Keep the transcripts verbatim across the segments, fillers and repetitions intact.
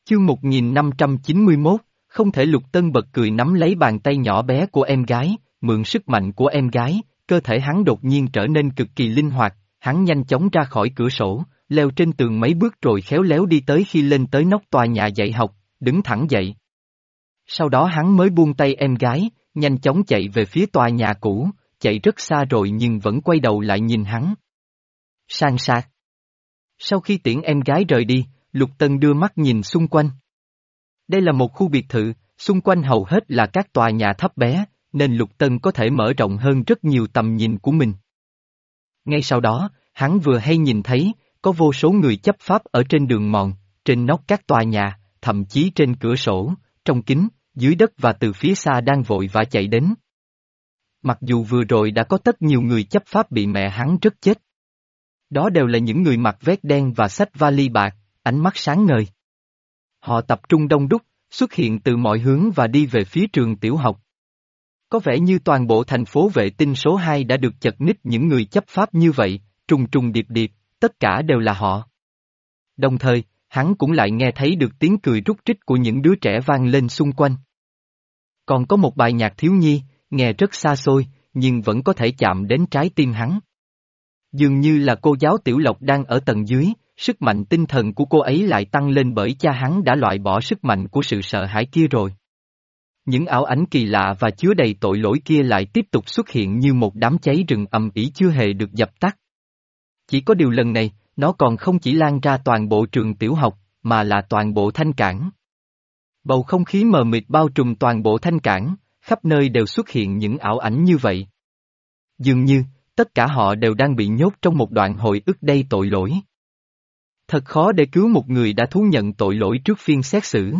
Chương một nghìn năm trăm chín mươi mốt, không thể. Lục Tân bật cười nắm lấy bàn tay nhỏ bé của em gái, mượn sức mạnh của em gái, cơ thể hắn đột nhiên trở nên cực kỳ linh hoạt, hắn nhanh chóng ra khỏi cửa sổ, leo trên tường mấy bước rồi khéo léo đi tới khi lên tới nóc tòa nhà dạy học, đứng thẳng dậy. Sau đó hắn mới buông tay em gái, nhanh chóng chạy về phía tòa nhà cũ, chạy rất xa rồi nhưng vẫn quay đầu lại nhìn hắn. San sát. Sau khi tiễn em gái rời đi, Lục Tân đưa mắt nhìn xung quanh. Đây là một khu biệt thự, xung quanh hầu hết là các tòa nhà thấp bé, nên Lục Tân có thể mở rộng hơn rất nhiều tầm nhìn của mình. Ngay sau đó, hắn vừa hay nhìn thấy, có vô số người chấp pháp ở trên đường mòn, trên nóc các tòa nhà, thậm chí trên cửa sổ, trong kính, dưới đất và từ phía xa đang vội vã chạy đến. Mặc dù vừa rồi đã có rất nhiều người chấp pháp bị mẹ hắn rất chết. Đó đều là những người mặc vest đen và xách vali bạc, ánh mắt sáng ngời. Họ tập trung đông đúc, xuất hiện từ mọi hướng và đi về phía trường tiểu học. Có vẻ như toàn bộ thành phố vệ tinh số hai đã được chật ních những người chấp pháp như vậy, trùng trùng điệp điệp, tất cả đều là họ. Đồng thời, hắn cũng lại nghe thấy được tiếng cười rúc rích của những đứa trẻ vang lên xung quanh. Còn có một bài nhạc thiếu nhi, nghe rất xa xôi, nhưng vẫn có thể chạm đến trái tim hắn. Dường như là cô giáo Tiểu Lộc đang ở tầng dưới, sức mạnh tinh thần của cô ấy lại tăng lên bởi cha hắn đã loại bỏ sức mạnh của sự sợ hãi kia rồi. Những ảo ảnh kỳ lạ và chứa đầy tội lỗi kia lại tiếp tục xuất hiện như một đám cháy rừng ầm ĩ chưa hề được dập tắt. Chỉ có điều lần này, nó còn không chỉ lan ra toàn bộ trường tiểu học, mà là toàn bộ Thanh Cảng. Bầu không khí mờ mịt bao trùm toàn bộ Thanh Cảng, khắp nơi đều xuất hiện những ảo ảnh như vậy. Dường như, tất cả họ đều đang bị nhốt trong một đoạn hồi ức đầy tội lỗi. Thật khó để cứu một người đã thú nhận tội lỗi trước phiên xét xử.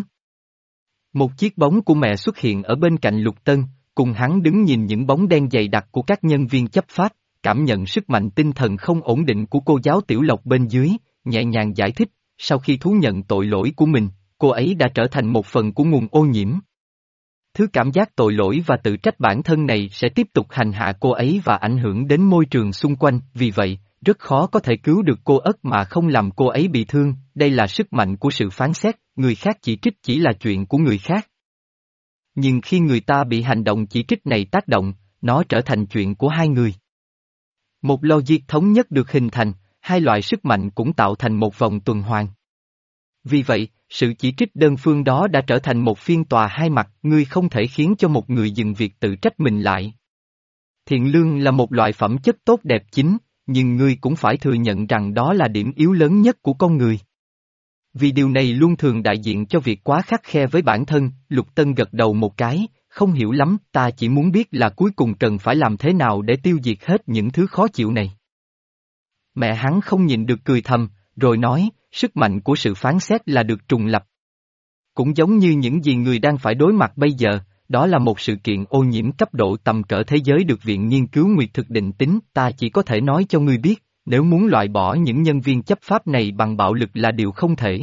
Một chiếc bóng của mẹ xuất hiện ở bên cạnh Lục Tân, cùng hắn đứng nhìn những bóng đen dày đặc của các nhân viên chấp pháp, cảm nhận sức mạnh tinh thần không ổn định của cô giáo Tiểu Lộc bên dưới, nhẹ nhàng giải thích, sau khi thú nhận tội lỗi của mình, cô ấy đã trở thành một phần của nguồn ô nhiễm. Thứ cảm giác tội lỗi và tự trách bản thân này sẽ tiếp tục hành hạ cô ấy và ảnh hưởng đến môi trường xung quanh, vì vậy, rất khó có thể cứu được cô ất mà không làm cô ấy bị thương, đây là sức mạnh của sự phán xét, người khác chỉ trích chỉ là chuyện của người khác. Nhưng khi người ta bị hành động chỉ trích này tác động, nó trở thành chuyện của hai người. Một logic thống nhất được hình thành, hai loại sức mạnh cũng tạo thành một vòng tuần hoàn. Vì vậy, sự chỉ trích đơn phương đó đã trở thành một phiên tòa hai mặt, ngươi không thể khiến cho một người dừng việc tự trách mình lại. Thiện lương là một loại phẩm chất tốt đẹp chính, nhưng ngươi cũng phải thừa nhận rằng đó là điểm yếu lớn nhất của con người. Vì điều này luôn thường đại diện cho việc quá khắt khe với bản thân, Lục Tân gật đầu một cái, không hiểu lắm, ta chỉ muốn biết là cuối cùng cần phải làm thế nào để tiêu diệt hết những thứ khó chịu này. Mẹ hắn không nhịn được cười thầm, rồi nói, sức mạnh của sự phán xét là được trùng lập. Cũng giống như những gì người đang phải đối mặt bây giờ, đó là một sự kiện ô nhiễm cấp độ tầm cỡ thế giới được Viện Nghiên cứu Nguyệt thực định tính, ta chỉ có thể nói cho ngươi biết, nếu muốn loại bỏ những nhân viên chấp pháp này bằng bạo lực là điều không thể.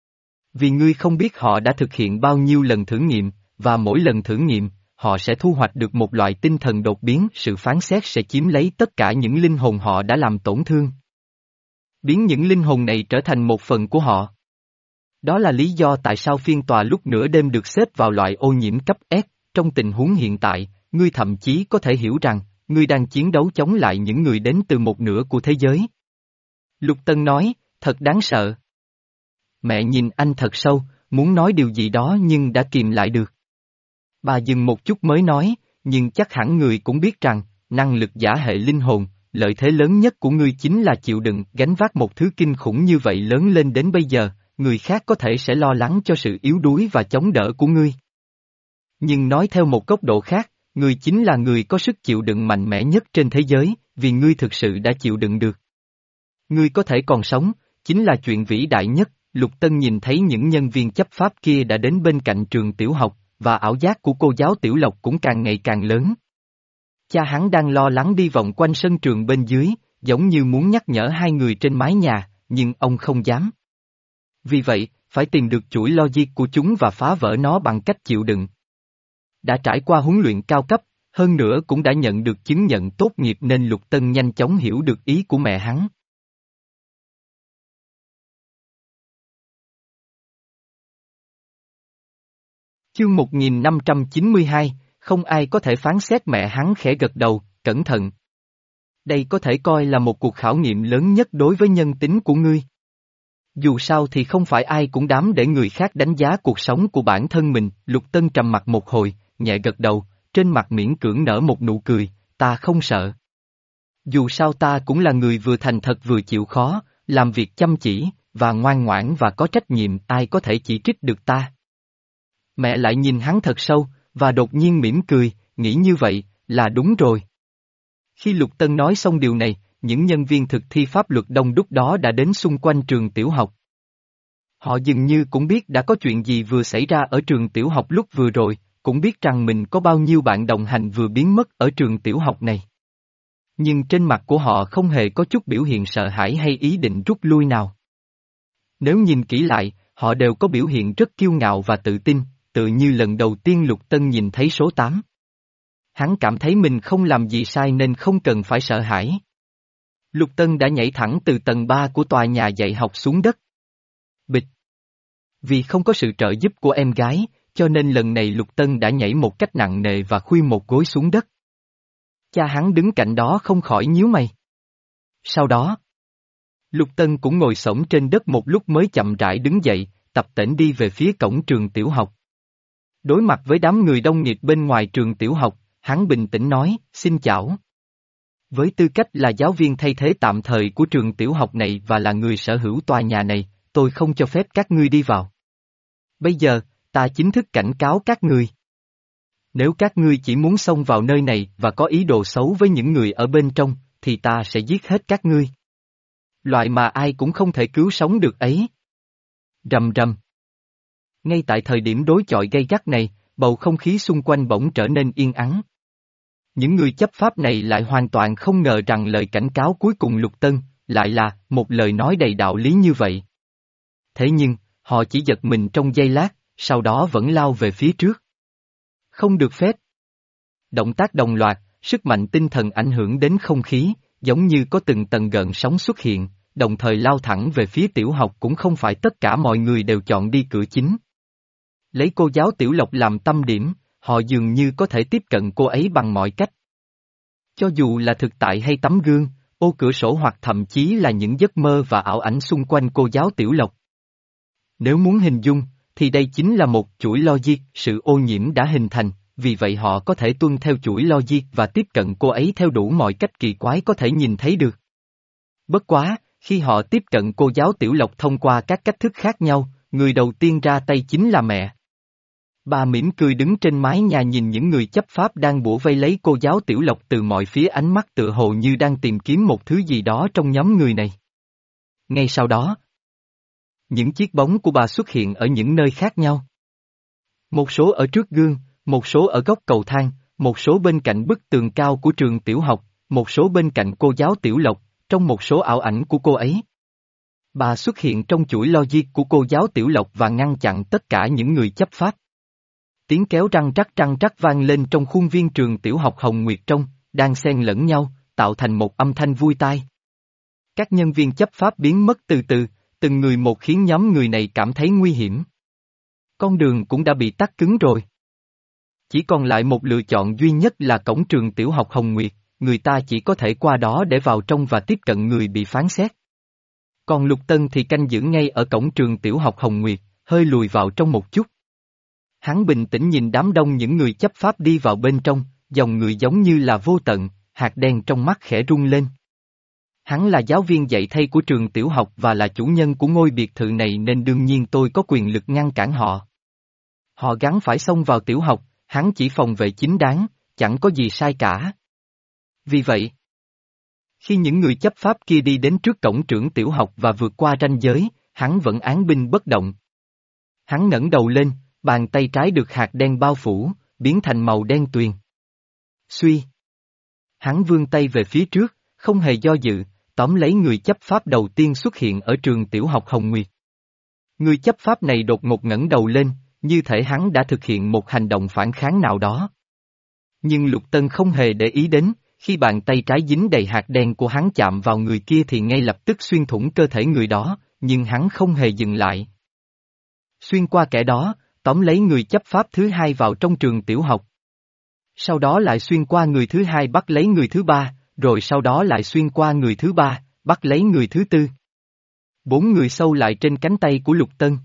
Vì ngươi không biết họ đã thực hiện bao nhiêu lần thử nghiệm, và mỗi lần thử nghiệm, họ sẽ thu hoạch được một loại tinh thần đột biến, sự phán xét sẽ chiếm lấy tất cả những linh hồn họ đã làm tổn thương. Biến những linh hồn này trở thành một phần của họ. Đó là lý do tại sao phiên tòa lúc nửa đêm được xếp vào loại ô nhiễm cấp S, trong tình huống hiện tại, ngươi thậm chí có thể hiểu rằng, ngươi đang chiến đấu chống lại những người đến từ một nửa của thế giới. Lục Tân nói, thật đáng sợ. Mẹ nhìn anh thật sâu, muốn nói điều gì đó nhưng đã kìm lại được. Bà dừng một chút mới nói, nhưng chắc hẳn người cũng biết rằng, năng lực giả hệ linh hồn, lợi thế lớn nhất của ngươi chính là chịu đựng gánh vác một thứ kinh khủng như vậy lớn lên đến bây giờ, người khác có thể sẽ lo lắng cho sự yếu đuối và chống đỡ của ngươi. Nhưng nói theo một góc độ khác, ngươi chính là người có sức chịu đựng mạnh mẽ nhất trên thế giới, vì ngươi thực sự đã chịu đựng được. Ngươi có thể còn sống, chính là chuyện vĩ đại nhất. Lục Tân nhìn thấy những nhân viên chấp pháp kia đã đến bên cạnh trường tiểu học, và ảo giác của cô giáo Tiểu Lộc cũng càng ngày càng lớn. Cha hắn đang lo lắng đi vòng quanh sân trường bên dưới, giống như muốn nhắc nhở hai người trên mái nhà, nhưng ông không dám. Vì vậy, phải tìm được chuỗi logic của chúng và phá vỡ nó bằng cách chịu đựng. Đã trải qua huấn luyện cao cấp, hơn nữa cũng đã nhận được chứng nhận tốt nghiệp nên Lục Tân nhanh chóng hiểu được ý của mẹ hắn. Chương một nghìn năm trăm chín mươi hai, không ai có thể phán xét mẹ hắn khẽ gật đầu, cẩn thận. Đây có thể coi là một cuộc khảo nghiệm lớn nhất đối với nhân tính của ngươi. Dù sao thì không phải ai cũng dám để người khác đánh giá cuộc sống của bản thân mình, Lục Tân trầm mặt một hồi, nhẹ gật đầu, trên mặt miễn cưỡng nở một nụ cười, ta không sợ. Dù sao ta cũng là người vừa thành thật vừa chịu khó, làm việc chăm chỉ, và ngoan ngoãn và có trách nhiệm, ai có thể chỉ trích được ta. Mẹ lại nhìn hắn thật sâu, và đột nhiên mỉm cười, nghĩ như vậy, là đúng rồi. Khi Lục Tân nói xong điều này, những nhân viên thực thi pháp luật đông đúc đó đã đến xung quanh trường tiểu học. Họ dường như cũng biết đã có chuyện gì vừa xảy ra ở trường tiểu học lúc vừa rồi, cũng biết rằng mình có bao nhiêu bạn đồng hành vừa biến mất ở trường tiểu học này. Nhưng trên mặt của họ không hề có chút biểu hiện sợ hãi hay ý định rút lui nào. Nếu nhìn kỹ lại, họ đều có biểu hiện rất kiêu ngạo và tự tin, tự như lần đầu tiên Lục Tân nhìn thấy số tám. Hắn cảm thấy mình không làm gì sai nên không cần phải sợ hãi. Lục Tân đã nhảy thẳng từ tầng ba của tòa nhà dạy học xuống đất. Bịch. Vì không có sự trợ giúp của em gái, cho nên lần này Lục Tân đã nhảy một cách nặng nề và khuỵu một gối xuống đất. Cha hắn đứng cạnh đó không khỏi nhíu mày. Sau đó, Lục Tân cũng ngồi xổm trên đất một lúc mới chậm rãi đứng dậy, tập tễnh đi về phía cổng trường tiểu học. Đối mặt với đám người đông nghịt bên ngoài trường tiểu học, hắn bình tĩnh nói, xin chào. Với tư cách là giáo viên thay thế tạm thời của trường tiểu học này và là người sở hữu tòa nhà này, tôi không cho phép các ngươi đi vào. Bây giờ, ta chính thức cảnh cáo các ngươi. Nếu các ngươi chỉ muốn xông vào nơi này và có ý đồ xấu với những người ở bên trong, thì ta sẽ giết hết các ngươi. Loại mà ai cũng không thể cứu sống được ấy. Rầm rầm. Ngay tại thời điểm đối chọi gay gắt này, bầu không khí xung quanh bỗng trở nên yên ắng. Những người chấp pháp này lại hoàn toàn không ngờ rằng lời cảnh cáo cuối cùng Lục Tân, lại là một lời nói đầy đạo lý như vậy. Thế nhưng, họ chỉ giật mình trong giây lát, sau đó vẫn lao về phía trước. Không được phép. Động tác đồng loạt, sức mạnh tinh thần ảnh hưởng đến không khí, giống như có từng tầng gợn sóng xuất hiện, đồng thời lao thẳng về phía tiểu học cũng không phải tất cả mọi người đều chọn đi cửa chính. Lấy cô giáo Tiểu Lộc làm tâm điểm, họ dường như có thể tiếp cận cô ấy bằng mọi cách. Cho dù là thực tại hay tấm gương, ô cửa sổ hoặc thậm chí là những giấc mơ và ảo ảnh xung quanh cô giáo Tiểu Lộc. Nếu muốn hình dung, thì đây chính là một chuỗi logic, sự ô nhiễm đã hình thành, vì vậy họ có thể tuân theo chuỗi logic và tiếp cận cô ấy theo đủ mọi cách kỳ quái có thể nhìn thấy được. Bất quá, khi họ tiếp cận cô giáo Tiểu Lộc thông qua các cách thức khác nhau, người đầu tiên ra tay chính là mẹ. Bà mỉm cười đứng trên mái nhà nhìn những người chấp pháp đang bủa vây lấy cô giáo Tiểu Lộc từ mọi phía, ánh mắt tựa hồ như đang tìm kiếm một thứ gì đó trong nhóm người này. Ngay sau đó, những chiếc bóng của bà xuất hiện ở những nơi khác nhau. Một số ở trước gương, một số ở góc cầu thang, một số bên cạnh bức tường cao của trường tiểu học, một số bên cạnh cô giáo Tiểu Lộc, trong một số ảo ảnh của cô ấy. Bà xuất hiện trong chuỗi logic của cô giáo Tiểu Lộc và ngăn chặn tất cả những người chấp pháp. Tiếng kéo răng rắc răng rắc vang lên trong khuôn viên trường tiểu học Hồng Nguyệt Trong, đang xen lẫn nhau, tạo thành một âm thanh vui tai. Các nhân viên chấp pháp biến mất từ từ, từng người một khiến nhóm người này cảm thấy nguy hiểm. Con đường cũng đã bị tắc cứng rồi. Chỉ còn lại một lựa chọn duy nhất là cổng trường tiểu học Hồng Nguyệt, người ta chỉ có thể qua đó để vào trong và tiếp cận người bị phán xét. Còn Lục Tân thì canh giữ ngay ở cổng trường tiểu học Hồng Nguyệt, hơi lùi vào trong một chút. Hắn bình tĩnh nhìn đám đông những người chấp pháp đi vào bên trong, dòng người giống như là vô tận, hạt đen trong mắt khẽ rung lên. Hắn là giáo viên dạy thay của trường tiểu học và là chủ nhân của ngôi biệt thự này nên đương nhiên tôi có quyền lực ngăn cản họ. Họ gắng phải xông vào tiểu học, hắn chỉ phòng vệ chính đáng, chẳng có gì sai cả. Vì vậy, khi những người chấp pháp kia đi đến trước cổng trưởng tiểu học và vượt qua ranh giới, hắn vẫn án binh bất động. Hắn ngẩng đầu lên, bàn tay trái được hạt đen bao phủ, biến thành màu đen tuyền. Suy. Hắn vươn tay về phía trước, không hề do dự, tóm lấy người chấp pháp đầu tiên xuất hiện ở trường tiểu học Hồng Nguyệt. Người chấp pháp này đột ngột ngẩng đầu lên, như thể hắn đã thực hiện một hành động phản kháng nào đó. Nhưng Lục Tân không hề để ý đến, khi bàn tay trái dính đầy hạt đen của hắn chạm vào người kia thì ngay lập tức xuyên thủng cơ thể người đó, nhưng hắn không hề dừng lại. Xuyên qua kẻ đó, tóm lấy người chấp pháp thứ hai vào trong trường tiểu học. Sau đó lại xuyên qua người thứ hai bắt lấy người thứ ba, rồi sau đó lại xuyên qua người thứ ba, bắt lấy người thứ tư. Bốn người sâu lại trên cánh tay của Lục Tân.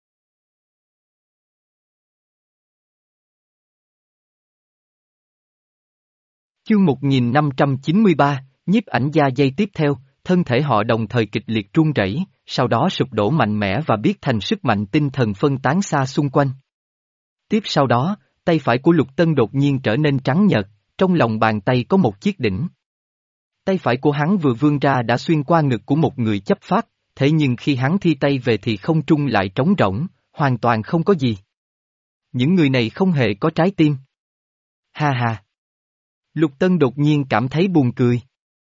Chương một nghìn năm trăm chín mươi ba, nhiếp ảnh gia giây tiếp theo, thân thể họ đồng thời kịch liệt run rẩy, sau đó sụp đổ mạnh mẽ và biến thành sức mạnh tinh thần phân tán xa xung quanh. Tiếp sau đó, tay phải của Lục Tân đột nhiên trở nên trắng nhợt, trong lòng bàn tay có một chiếc đỉnh. Tay phải của hắn vừa vươn ra đã xuyên qua ngực của một người chấp pháp, thế nhưng khi hắn thi tay về thì không trung lại trống rỗng, hoàn toàn không có gì. Những người này không hề có trái tim. Ha ha! Lục Tân đột nhiên cảm thấy buồn cười.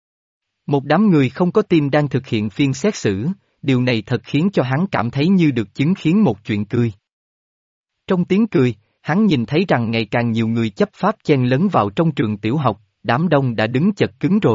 Một đám người không có tim đang thực hiện phiên xét xử, điều này thật khiến cho hắn cảm thấy như được chứng kiến một chuyện cười. Trong tiếng cười, hắn nhìn thấy rằng ngày càng nhiều người chấp pháp chen lấn vào trong trường tiểu học, đám đông đã đứng chật cứng rồi.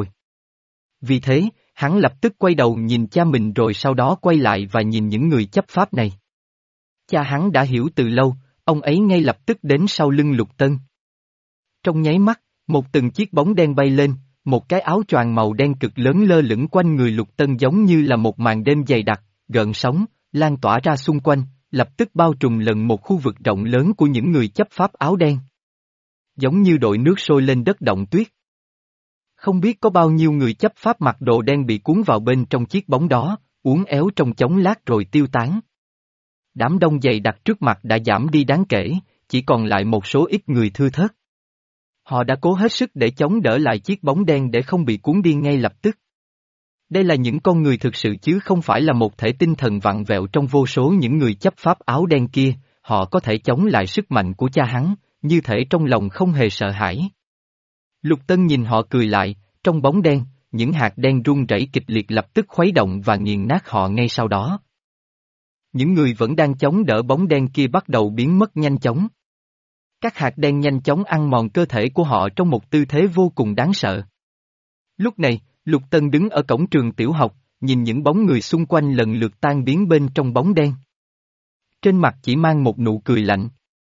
Vì thế, hắn lập tức quay đầu nhìn cha mình rồi sau đó quay lại và nhìn những người chấp pháp này. Cha hắn đã hiểu từ lâu, ông ấy ngay lập tức đến sau lưng Lục Tân. Trong nháy mắt, một từng chiếc bóng đen bay lên, một cái áo choàng màu đen cực lớn lơ lửng quanh người Lục Tân giống như là một màn đêm dày đặc, gợn sóng, lan tỏa ra xung quanh, lập tức bao trùm lần một khu vực rộng lớn của những người chấp pháp áo đen. Giống như đội nước sôi lên đất động tuyết. Không biết có bao nhiêu người chấp pháp mặc đồ đen bị cuốn vào bên trong chiếc bóng đó, uốn éo trong chóng lát rồi tiêu tán. Đám đông dày đặc trước mặt đã giảm đi đáng kể, chỉ còn lại một số ít người thưa thớt. Họ đã cố hết sức để chống đỡ lại chiếc bóng đen để không bị cuốn đi ngay lập tức. Đây là những con người thực sự chứ không phải là một thể tinh thần vặn vẹo trong vô số những người chấp pháp áo đen kia, họ có thể chống lại sức mạnh của cha hắn, như thể trong lòng không hề sợ hãi. Lục Tân nhìn họ cười lại, trong bóng đen, những hạt đen rung rẩy kịch liệt lập tức khuấy động và nghiền nát họ ngay sau đó. Những người vẫn đang chống đỡ bóng đen kia bắt đầu biến mất nhanh chóng. Các hạt đen nhanh chóng ăn mòn cơ thể của họ trong một tư thế vô cùng đáng sợ. Lúc này, Lục Tân đứng ở cổng trường tiểu học, nhìn những bóng người xung quanh lần lượt tan biến bên trong bóng đen. Trên mặt chỉ mang một nụ cười lạnh.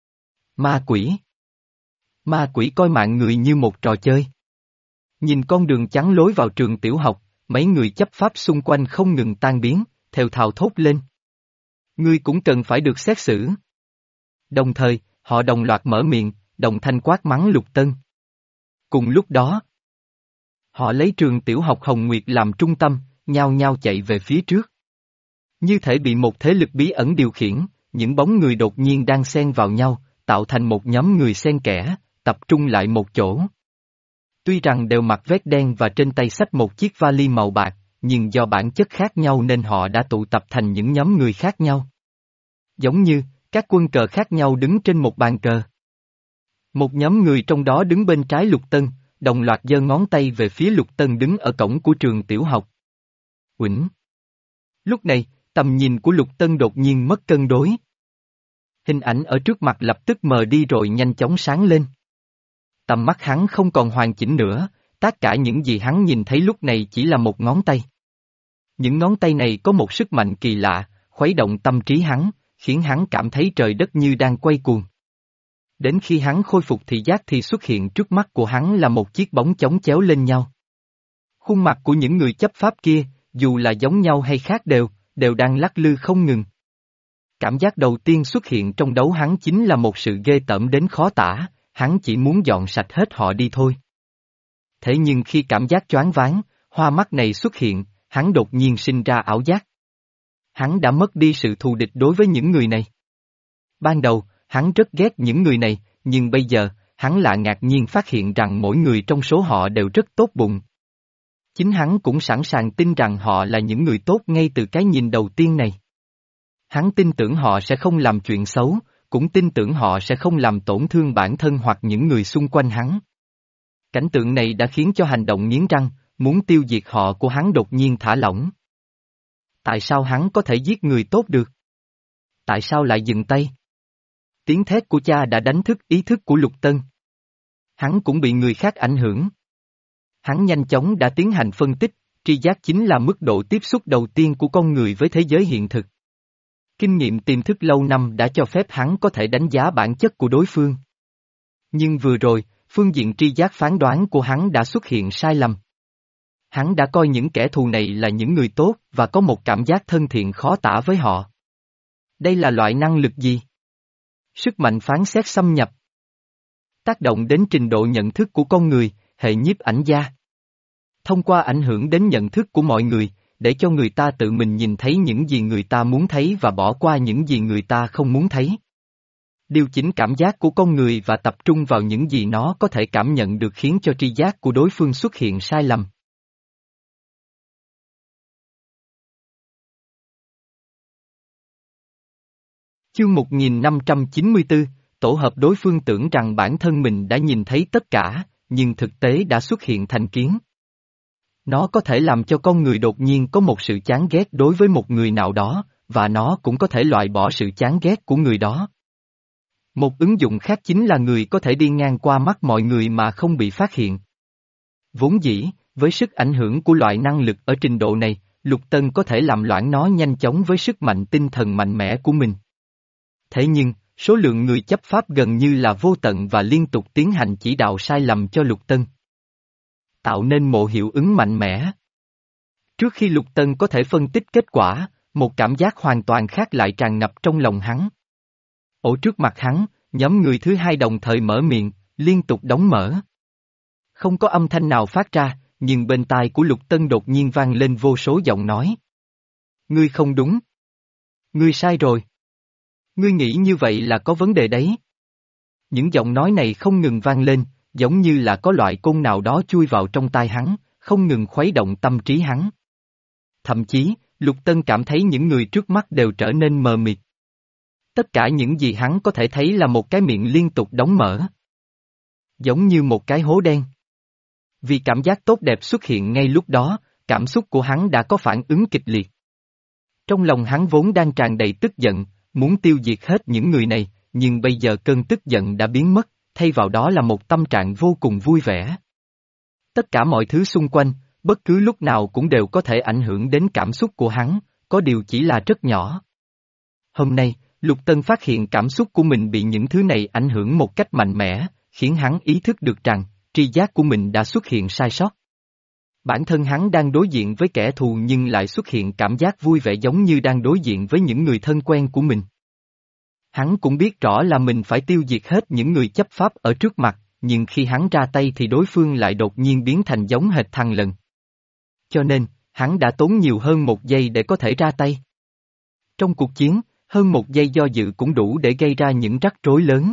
Ma quỷ! Ma quỷ coi mạng người như một trò chơi. Nhìn con đường trắng lối vào trường tiểu học, mấy người chấp pháp xung quanh không ngừng tan biến, thều thào thốt lên. Ngươi cũng cần phải được xét xử. Đồng thời, họ đồng loạt mở miệng, đồng thanh quát mắng Lục Tân. Cùng lúc đó, họ lấy trường tiểu học Hồng Nguyệt làm trung tâm, nhao nhao chạy về phía trước. Như thể bị một thế lực bí ẩn điều khiển, những bóng người đột nhiên đang xen vào nhau, tạo thành một nhóm người xen kẽ, tập trung lại một chỗ. Tuy rằng đều mặc vest đen và trên tay xách một chiếc vali màu bạc, nhưng do bản chất khác nhau nên họ đã tụ tập thành những nhóm người khác nhau. Giống như, các quân cờ khác nhau đứng trên một bàn cờ. Một nhóm người trong đó đứng bên trái Lục Tân, đồng loạt giơ ngón tay về phía Lục Tân đứng ở cổng của trường tiểu học. Uỳnh. Lúc này, tầm nhìn của Lục Tân đột nhiên mất cân đối. Hình ảnh ở trước mặt lập tức mờ đi rồi nhanh chóng sáng lên. Tầm mắt hắn không còn hoàn chỉnh nữa, tất cả những gì hắn nhìn thấy lúc này chỉ là một ngón tay. Những ngón tay này có một sức mạnh kỳ lạ, khuấy động tâm trí hắn, khiến hắn cảm thấy trời đất như đang quay cuồng. Đến khi hắn khôi phục thị giác thì xuất hiện trước mắt của hắn là một chiếc bóng chồng chéo lên nhau. Khuôn mặt của những người chấp pháp kia, dù là giống nhau hay khác đều, đều đang lắc lư không ngừng. Cảm giác đầu tiên xuất hiện trong đấu hắn chính là một sự ghê tởm đến khó tả, hắn chỉ muốn dọn sạch hết họ đi thôi. Thế nhưng khi cảm giác choáng váng, hoa mắt này xuất hiện, hắn đột nhiên sinh ra ảo giác. Hắn đã mất đi sự thù địch đối với những người này. Ban đầu, hắn rất ghét những người này, nhưng bây giờ, hắn lại ngạc nhiên phát hiện rằng mỗi người trong số họ đều rất tốt bụng. Chính hắn cũng sẵn sàng tin rằng họ là những người tốt ngay từ cái nhìn đầu tiên này. Hắn tin tưởng họ sẽ không làm chuyện xấu, cũng tin tưởng họ sẽ không làm tổn thương bản thân hoặc những người xung quanh hắn. Cảnh tượng này đã khiến cho hành động nghiến răng, muốn tiêu diệt họ của hắn đột nhiên thả lỏng. Tại sao hắn có thể giết người tốt được? Tại sao lại dừng tay? Tiếng thét của cha đã đánh thức ý thức của Lục Tân. Hắn cũng bị người khác ảnh hưởng. Hắn nhanh chóng đã tiến hành phân tích, tri giác chính là mức độ tiếp xúc đầu tiên của con người với thế giới hiện thực. Kinh nghiệm tiềm thức lâu năm đã cho phép hắn có thể đánh giá bản chất của đối phương. Nhưng vừa rồi, phương diện tri giác phán đoán của hắn đã xuất hiện sai lầm. Hắn đã coi những kẻ thù này là những người tốt và có một cảm giác thân thiện khó tả với họ. Đây là loại năng lực gì? Sức mạnh phán xét xâm nhập. Tác động đến trình độ nhận thức của con người, hệ nhiếp ảnh gia. Thông qua ảnh hưởng đến nhận thức của mọi người, để cho người ta tự mình nhìn thấy những gì người ta muốn thấy và bỏ qua những gì người ta không muốn thấy. Điều chỉnh cảm giác của con người và tập trung vào những gì nó có thể cảm nhận được khiến cho tri giác của đối phương xuất hiện sai lầm. Chương một nghìn năm trăm chín mươi tư, tổ hợp đối phương tưởng rằng bản thân mình đã nhìn thấy tất cả, nhưng thực tế đã xuất hiện thành kiến. Nó có thể làm cho con người đột nhiên có một sự chán ghét đối với một người nào đó, và nó cũng có thể loại bỏ sự chán ghét của người đó. Một ứng dụng khác chính là người có thể đi ngang qua mắt mọi người mà không bị phát hiện. Vốn dĩ, với sức ảnh hưởng của loại năng lực ở trình độ này, Lục Tân có thể làm loãng nó nhanh chóng với sức mạnh tinh thần mạnh mẽ của mình. Thế nhưng, số lượng người chấp pháp gần như là vô tận và liên tục tiến hành chỉ đạo sai lầm cho Lục Tân, tạo nên một hiệu ứng mạnh mẽ. Trước khi Lục Tân có thể phân tích kết quả, một cảm giác hoàn toàn khác lại tràn ngập trong lòng hắn. Ở trước mặt hắn, nhóm người thứ hai đồng thời mở miệng, liên tục đóng mở. Không có âm thanh nào phát ra, nhưng bên tai của Lục Tân đột nhiên vang lên vô số giọng nói. Ngươi không đúng. Ngươi sai rồi. Ngươi nghĩ như vậy là có vấn đề đấy. Những giọng nói này không ngừng vang lên, giống như là có loại côn nào đó chui vào trong tai hắn, không ngừng khuấy động tâm trí hắn. Thậm chí, Lục Tân cảm thấy những người trước mắt đều trở nên mờ mịt. Tất cả những gì hắn có thể thấy là một cái miệng liên tục đóng mở. Giống như một cái hố đen. Vì cảm giác tốt đẹp xuất hiện ngay lúc đó, cảm xúc của hắn đã có phản ứng kịch liệt. Trong lòng hắn vốn đang tràn đầy tức giận, muốn tiêu diệt hết những người này, nhưng bây giờ cơn tức giận đã biến mất, thay vào đó là một tâm trạng vô cùng vui vẻ. Tất cả mọi thứ xung quanh, bất cứ lúc nào cũng đều có thể ảnh hưởng đến cảm xúc của hắn, có điều chỉ là rất nhỏ. Hôm nay, Lục Tân phát hiện cảm xúc của mình bị những thứ này ảnh hưởng một cách mạnh mẽ, khiến hắn ý thức được rằng, tri giác của mình đã xuất hiện sai sót. Bản thân hắn đang đối diện với kẻ thù nhưng lại xuất hiện cảm giác vui vẻ giống như đang đối diện với những người thân quen của mình. Hắn cũng biết rõ là mình phải tiêu diệt hết những người chấp pháp ở trước mặt, nhưng khi hắn ra tay thì đối phương lại đột nhiên biến thành giống hệt thằng lần. Cho nên, hắn đã tốn nhiều hơn một giây để có thể ra tay. Trong cuộc chiến, hơn một giây do dự cũng đủ để gây ra những rắc rối lớn.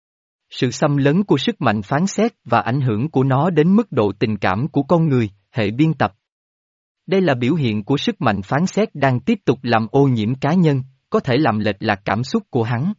Sự xâm lấn của sức mạnh phán xét và ảnh hưởng của nó đến mức độ tình cảm của con người, hệ biên tập. Đây là biểu hiện của sức mạnh phán xét đang tiếp tục làm ô nhiễm cá nhân, có thể làm lệch lạc cảm xúc của hắn.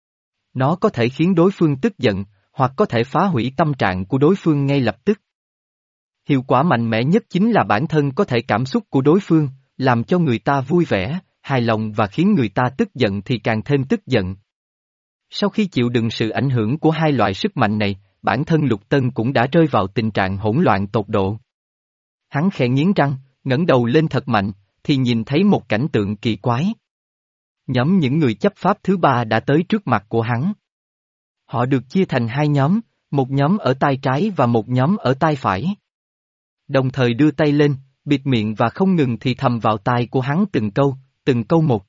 Nó có thể khiến đối phương tức giận, hoặc có thể phá hủy tâm trạng của đối phương ngay lập tức. Hiệu quả mạnh mẽ nhất chính là bản thân có thể cảm xúc của đối phương, làm cho người ta vui vẻ, hài lòng và khiến người ta tức giận thì càng thêm tức giận. Sau khi chịu đựng sự ảnh hưởng của hai loại sức mạnh này, bản thân Lục Tân cũng đã rơi vào tình trạng hỗn loạn tột độ. Hắn khẽ nghiến răng, ngẩng đầu lên thật mạnh, thì nhìn thấy một cảnh tượng kỳ quái. Nhóm những người chấp pháp thứ ba đã tới trước mặt của hắn. Họ được chia thành hai nhóm, một nhóm ở tay trái và một nhóm ở tay phải. Đồng thời đưa tay lên, bịt miệng và không ngừng thì thầm vào tai của hắn từng câu, từng câu một.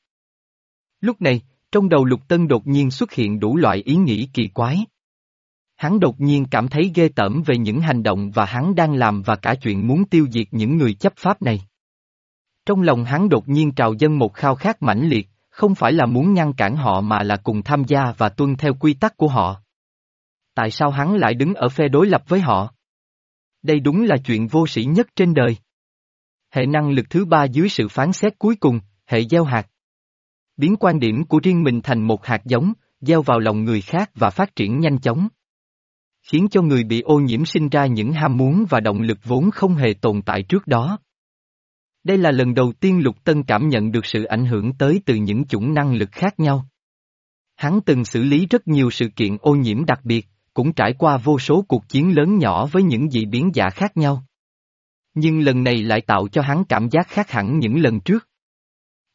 Lúc này, trong đầu Lục Tân đột nhiên xuất hiện đủ loại ý nghĩ kỳ quái. Hắn đột nhiên cảm thấy ghê tởm về những hành động và hắn đang làm và cả chuyện muốn tiêu diệt những người chấp pháp này. Trong lòng hắn đột nhiên trào dâng một khao khát mãnh liệt, không phải là muốn ngăn cản họ mà là cùng tham gia và tuân theo quy tắc của họ. Tại sao hắn lại đứng ở phe đối lập với họ? Đây đúng là chuyện vô sĩ nhất trên đời. Hệ năng lực thứ ba dưới sự phán xét cuối cùng, hệ gieo hạt. Biến quan điểm của riêng mình thành một hạt giống, gieo vào lòng người khác và phát triển nhanh chóng. Khiến cho người bị ô nhiễm sinh ra những ham muốn và động lực vốn không hề tồn tại trước đó. Đây là lần đầu tiên Lục Tân cảm nhận được sự ảnh hưởng tới từ những chủng năng lực khác nhau. Hắn từng xử lý rất nhiều sự kiện ô nhiễm đặc biệt, cũng trải qua vô số cuộc chiến lớn nhỏ với những dị biến giả khác nhau. Nhưng lần này lại tạo cho hắn cảm giác khác hẳn những lần trước.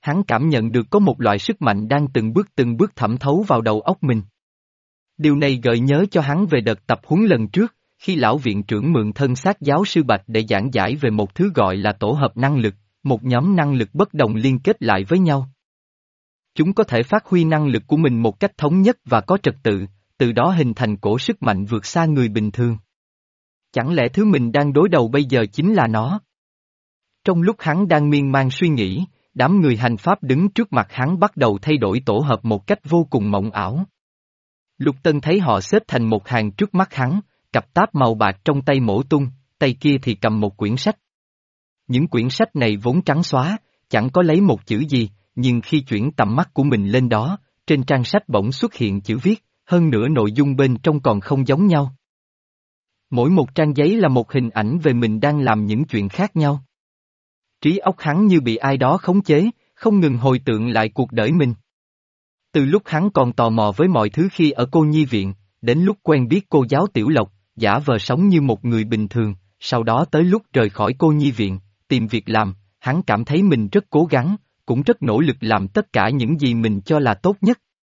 Hắn cảm nhận được có một loại sức mạnh đang từng bước từng bước thẩm thấu vào đầu óc mình. Điều này gợi nhớ cho hắn về đợt tập huấn lần trước, khi lão viện trưởng mượn thân xác giáo sư Bạch để giảng giải về một thứ gọi là tổ hợp năng lực, một nhóm năng lực bất đồng liên kết lại với nhau. Chúng có thể phát huy năng lực của mình một cách thống nhất và có trật tự, từ đó hình thành cổ sức mạnh vượt xa người bình thường. Chẳng lẽ thứ mình đang đối đầu bây giờ chính là nó? Trong lúc hắn đang miên man suy nghĩ, đám người hành pháp đứng trước mặt hắn bắt đầu thay đổi tổ hợp một cách vô cùng mộng ảo. Lục Tân thấy họ xếp thành một hàng trước mắt hắn, cặp táp màu bạc trong tay mổ tung, tay kia thì cầm một quyển sách. Những quyển sách này vốn trắng xóa, chẳng có lấy một chữ gì, nhưng khi chuyển tầm mắt của mình lên đó, trên trang sách bỗng xuất hiện chữ viết, hơn nữa nội dung bên trong còn không giống nhau. Mỗi một trang giấy là một hình ảnh về mình đang làm những chuyện khác nhau. Trí óc hắn như bị ai đó khống chế, không ngừng hồi tưởng lại cuộc đời mình. Từ lúc hắn còn tò mò với mọi thứ khi ở cô nhi viện, đến lúc quen biết cô giáo Tiểu Lộc, giả vờ sống như một người bình thường, sau đó tới lúc rời khỏi cô nhi viện, tìm việc làm, hắn cảm thấy mình rất cố gắng, cũng rất nỗ lực làm tất cả những gì mình cho là tốt nhất.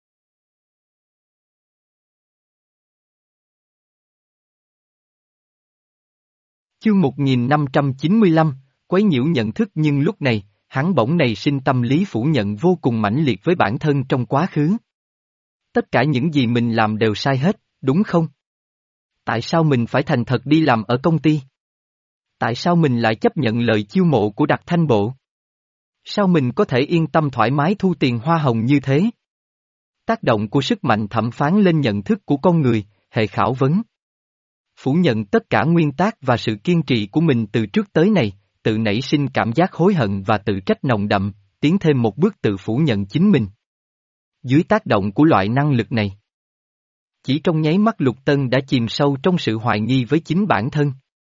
Chương một nghìn năm trăm chín mươi lăm, quấy nhiễu nhận thức nhưng lúc này, hắn bỗng nảy sinh tâm lý phủ nhận vô cùng mãnh liệt với bản thân trong quá khứ. Tất cả những gì mình làm đều sai hết, đúng không? Tại sao mình phải thành thật đi làm ở công ty? Tại sao mình lại chấp nhận lời chiêu mộ của Đặc Thanh Bộ? Sao mình có thể yên tâm thoải mái thu tiền hoa hồng như thế? Tác động của sức mạnh thẩm phán lên nhận thức của con người, hệ khảo vấn. Phủ nhận tất cả nguyên tắc và sự kiên trì của mình từ trước tới nay, tự nảy sinh cảm giác hối hận và tự trách nồng đậm, tiến thêm một bước tự phủ nhận chính mình. Dưới tác động của loại năng lực này, chỉ trong nháy mắt Lục Tân đã chìm sâu trong sự hoài nghi với chính bản thân.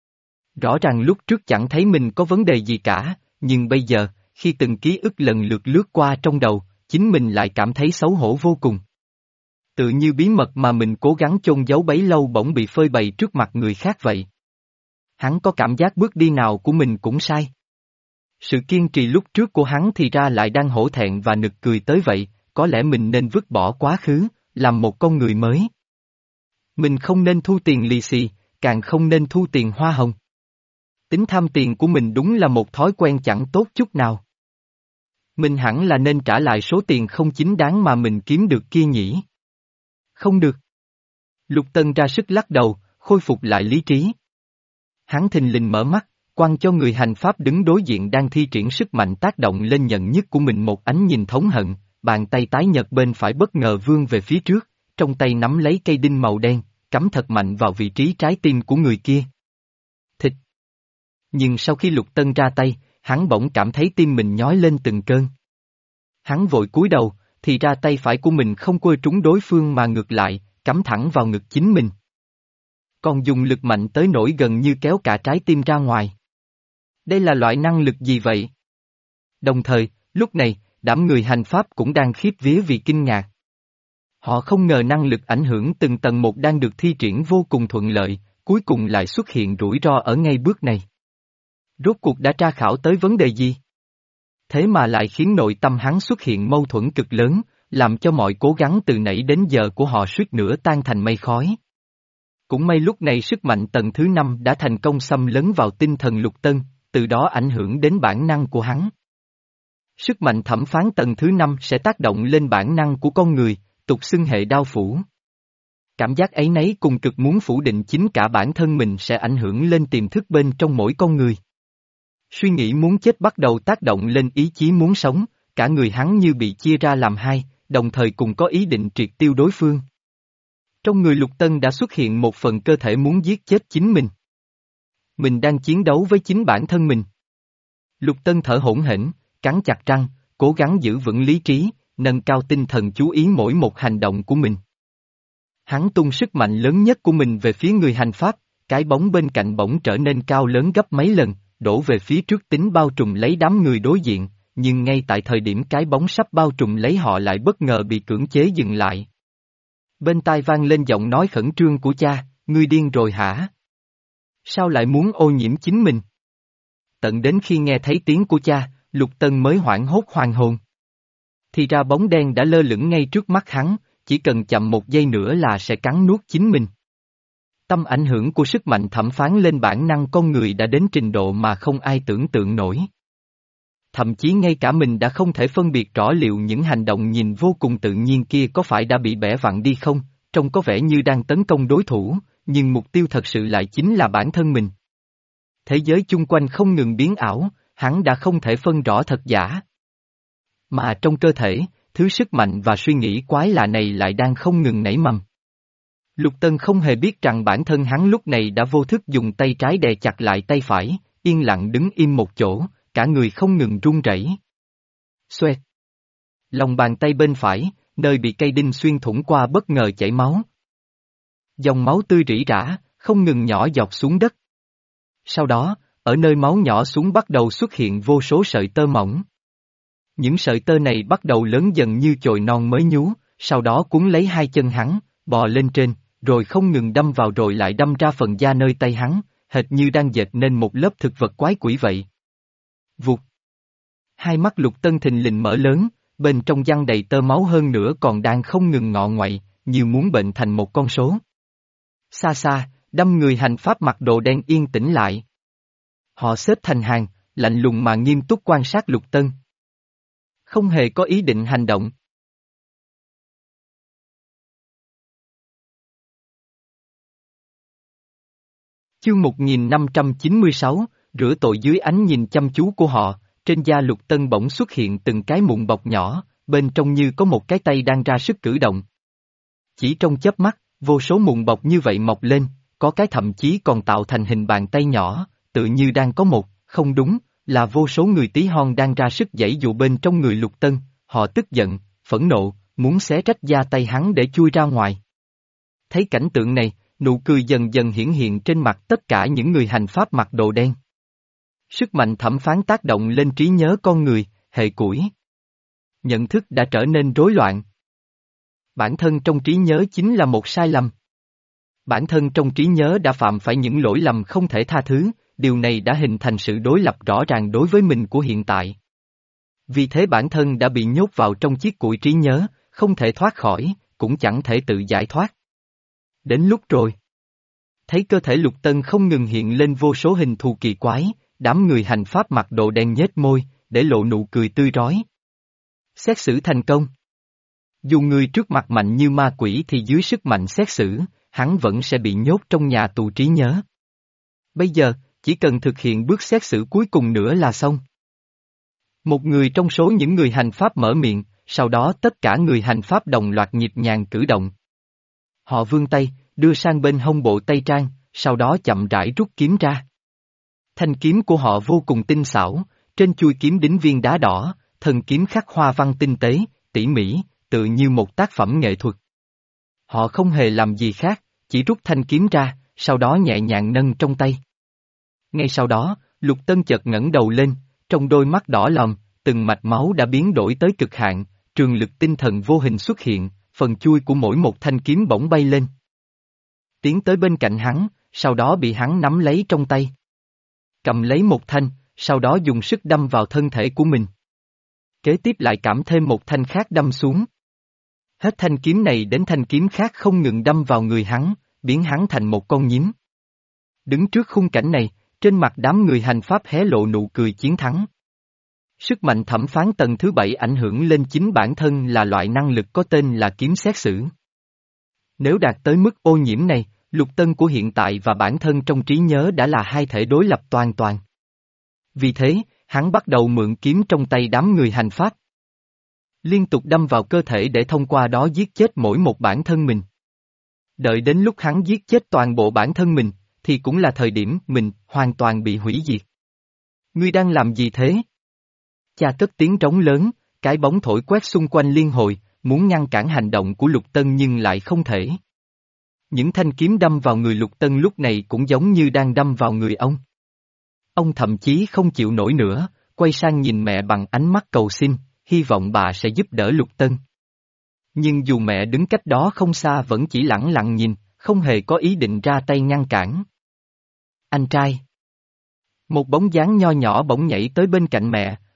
Rõ ràng lúc trước chẳng thấy mình có vấn đề gì cả, nhưng bây giờ, khi từng ký ức lần lượt lướt qua trong đầu, chính mình lại cảm thấy xấu hổ vô cùng. Tự như bí mật mà mình cố gắng chôn giấu bấy lâu bỗng bị phơi bày trước mặt người khác vậy. Hắn có cảm giác bước đi nào của mình cũng sai. Sự kiên trì lúc trước của hắn thì ra lại đang hổ thẹn và nực cười tới vậy, có lẽ mình nên vứt bỏ quá khứ, làm một con người mới. Mình không nên thu tiền lì xì, càng không nên thu tiền hoa hồng. Tính tham tiền của mình đúng là một thói quen chẳng tốt chút nào. Mình hẳn là nên trả lại số tiền không chính đáng mà mình kiếm được kia nhỉ. Không được. Lục Tân ra sức lắc đầu, khôi phục lại lý trí. Hắn thình lình mở mắt, quăng cho người hành pháp đứng đối diện đang thi triển sức mạnh tác động lên nhận nhất của mình một ánh nhìn thống hận, bàn tay tái nhợt bên phải bất ngờ vươn về phía trước, trong tay nắm lấy cây đinh màu đen, cắm thật mạnh vào vị trí trái tim của người kia. Thịt. Nhưng sau khi Lục Tân ra tay, hắn bỗng cảm thấy tim mình nhói lên từng cơn. Hắn vội cúi đầu, thì ra tay phải của mình không quơ trúng đối phương mà ngược lại, cắm thẳng vào ngực chính mình. Còn dùng lực mạnh tới nỗi gần như kéo cả trái tim ra ngoài. Đây là loại năng lực gì vậy? Đồng thời, lúc này, đám người hành pháp cũng đang khiếp vía vì kinh ngạc. Họ không ngờ năng lực ảnh hưởng từng tầng một đang được thi triển vô cùng thuận lợi, cuối cùng lại xuất hiện rủi ro ở ngay bước này. Rốt cuộc đã tra khảo tới vấn đề gì? Thế mà lại khiến nội tâm hắn xuất hiện mâu thuẫn cực lớn, làm cho mọi cố gắng từ nãy đến giờ của họ suýt nữa tan thành mây khói. Cũng may lúc này sức mạnh tầng thứ năm đã thành công xâm lấn vào tinh thần Lục Tân, từ đó ảnh hưởng đến bản năng của hắn. Sức mạnh thẩm phán tầng thứ năm sẽ tác động lên bản năng của con người, tục xưng hệ đao phủ. Cảm giác ấy nấy cùng cực muốn phủ định chính cả bản thân mình sẽ ảnh hưởng lên tiềm thức bên trong mỗi con người. Suy nghĩ muốn chết bắt đầu tác động lên ý chí muốn sống, cả người hắn như bị chia ra làm hai, đồng thời cùng có ý định triệt tiêu đối phương. Trong người Lục Tân đã xuất hiện một phần cơ thể muốn giết chết chính mình. Mình đang chiến đấu với chính bản thân mình. Lục Tân thở hổn hển, cắn chặt răng, cố gắng giữ vững lý trí, nâng cao tinh thần chú ý mỗi một hành động của mình. Hắn tung sức mạnh lớn nhất của mình về phía người hành pháp, cái bóng bên cạnh bỗng trở nên cao lớn gấp mấy lần, đổ về phía trước tính bao trùm lấy đám người đối diện, nhưng ngay tại thời điểm cái bóng sắp bao trùm lấy họ lại bất ngờ bị cưỡng chế dừng lại. Bên tai vang lên giọng nói khẩn trương của cha, ngươi điên rồi hả? Sao lại muốn ô nhiễm chính mình? Tận đến khi nghe thấy tiếng của cha, Lục Tân mới hoảng hốt hoàn hồn. Thì ra bóng đen đã lơ lửng ngay trước mắt hắn, chỉ cần chậm một giây nữa là sẽ cắn nuốt chính mình. Tâm ảnh hưởng của sức mạnh thẩm phán lên bản năng con người đã đến trình độ mà không ai tưởng tượng nổi. Thậm chí ngay cả mình đã không thể phân biệt rõ liệu những hành động nhìn vô cùng tự nhiên kia có phải đã bị bẻ vặn đi không, trông có vẻ như đang tấn công đối thủ, nhưng mục tiêu thật sự lại chính là bản thân mình. Thế giới chung quanh không ngừng biến ảo, hắn đã không thể phân rõ thật giả. Mà trong cơ thể, thứ sức mạnh và suy nghĩ quái lạ này lại đang không ngừng nảy mầm. Lục Tân không hề biết rằng bản thân hắn lúc này đã vô thức dùng tay trái đè chặt lại tay phải, yên lặng đứng im một chỗ, cả người không ngừng run rẩy. Xoẹt. Lòng bàn tay bên phải, nơi bị cây đinh xuyên thủng qua bất ngờ chảy máu. Dòng máu tươi rỉ rả, không ngừng nhỏ giọt xuống đất. Sau đó, ở nơi máu nhỏ xuống bắt đầu xuất hiện vô số sợi tơ mỏng. Những sợi tơ này bắt đầu lớn dần như chồi non mới nhú, sau đó cuốn lấy hai chân hắn, bò lên trên, rồi không ngừng đâm vào rồi lại đâm ra phần da nơi tay hắn, hệt như đang dệt nên một lớp thực vật quái quỷ vậy. Vụt. Hai mắt Lục Tân thình lình mở lớn, bên trong răng đầy tơ máu hơn nữa còn đang không ngừng ngọ ngoậy, như muốn bệnh thành một con số. Xa xa, đâm người hành pháp mặc đồ đen yên tĩnh lại. Họ xếp thành hàng, lạnh lùng mà nghiêm túc quan sát Lục Tân. Không hề có ý định hành động. Chương một nghìn năm trăm chín mươi sáu, rửa tội dưới ánh nhìn chăm chú của họ, trên da Lục Tân bỗng xuất hiện từng cái mụn bọc nhỏ, bên trong như có một cái tay đang ra sức cử động. Chỉ trong chớp mắt, vô số mụn bọc như vậy mọc lên, có cái thậm chí còn tạo thành hình bàn tay nhỏ, tự như đang có một, không đúng, là vô số người tí hon đang ra sức giãy dụ bên trong người Lục Tân, họ tức giận, phẫn nộ, muốn xé rách da tay hắn để chui ra ngoài. Thấy cảnh tượng này, nụ cười dần dần hiển hiện trên mặt tất cả những người hành pháp mặc đồ đen. Sức mạnh thẩm phán tác động lên trí nhớ con người, hệ củi. Nhận thức đã trở nên rối loạn. Bản thân trong trí nhớ chính là một sai lầm. Bản thân trong trí nhớ đã phạm phải những lỗi lầm không thể tha thứ, điều này đã hình thành sự đối lập rõ ràng đối với mình của hiện tại. Vì thế bản thân đã bị nhốt vào trong chiếc củi trí nhớ, không thể thoát khỏi, cũng chẳng thể tự giải thoát. Đến lúc rồi. Thấy cơ thể Lục Tân không ngừng hiện lên vô số hình thù kỳ quái, đám người hành pháp mặc đồ đen nhếch môi, để lộ nụ cười tươi rói. Xét xử thành công. Dù người trước mặt mạnh như ma quỷ thì dưới sức mạnh xét xử, hắn vẫn sẽ bị nhốt trong nhà tù trí nhớ. Bây giờ, chỉ cần thực hiện bước xét xử cuối cùng nữa là xong. Một người trong số những người hành pháp mở miệng, sau đó tất cả người hành pháp đồng loạt nhịp nhàng cử động. Họ vươn tay, đưa sang bên hông bộ tây trang, sau đó chậm rãi rút kiếm ra. Thanh kiếm của họ vô cùng tinh xảo, trên chuôi kiếm đính viên đá đỏ, thân kiếm khắc hoa văn tinh tế, tỉ mỉ, tự như một tác phẩm nghệ thuật. Họ không hề làm gì khác, chỉ rút thanh kiếm ra, sau đó nhẹ nhàng nâng trong tay. Ngay sau đó, Lục Tân chợt ngẩng đầu lên, trong đôi mắt đỏ lòm, từng mạch máu đã biến đổi tới cực hạn, trường lực tinh thần vô hình xuất hiện, phần chui của mỗi một thanh kiếm bỗng bay lên. Tiến tới bên cạnh hắn, sau đó bị hắn nắm lấy trong tay. Cầm lấy một thanh, sau đó dùng sức đâm vào thân thể của mình. Kế tiếp lại cảm thêm một thanh khác đâm xuống. Hết thanh kiếm này đến thanh kiếm khác không ngừng đâm vào người hắn, biến hắn thành một con nhím. Đứng trước khung cảnh này, trên mặt đám người hành pháp hé lộ nụ cười chiến thắng. Sức mạnh thẩm phán tầng thứ bảy ảnh hưởng lên chính bản thân là loại năng lực có tên là kiếm xét xử. Nếu đạt tới mức ô nhiễm này, Lục Tân của hiện tại và bản thân trong trí nhớ đã là hai thể đối lập toàn toàn. Vì thế, hắn bắt đầu mượn kiếm trong tay đám người hành pháp. Liên tục đâm vào cơ thể để thông qua đó giết chết mỗi một bản thân mình. Đợi đến lúc hắn giết chết toàn bộ bản thân mình, thì cũng là thời điểm mình hoàn toàn bị hủy diệt. Ngươi đang làm gì thế? Cha cất tiếng trống lớn, cái bóng thổi quét xung quanh liên hồi, muốn ngăn cản hành động của Lục Tân nhưng lại không thể. Những thanh kiếm đâm vào người Lục Tân lúc này cũng giống như đang đâm vào người ông. Ông thậm chí không chịu nổi nữa, quay sang nhìn mẹ bằng ánh mắt cầu xin, hy vọng bà sẽ giúp đỡ Lục Tân. Nhưng dù mẹ đứng cách đó không xa vẫn chỉ lẳng lặng nhìn, không hề có ý định ra tay ngăn cản. Anh trai. Một bóng dáng nho nhỏ bỗng nhảy tới bên cạnh mẹ,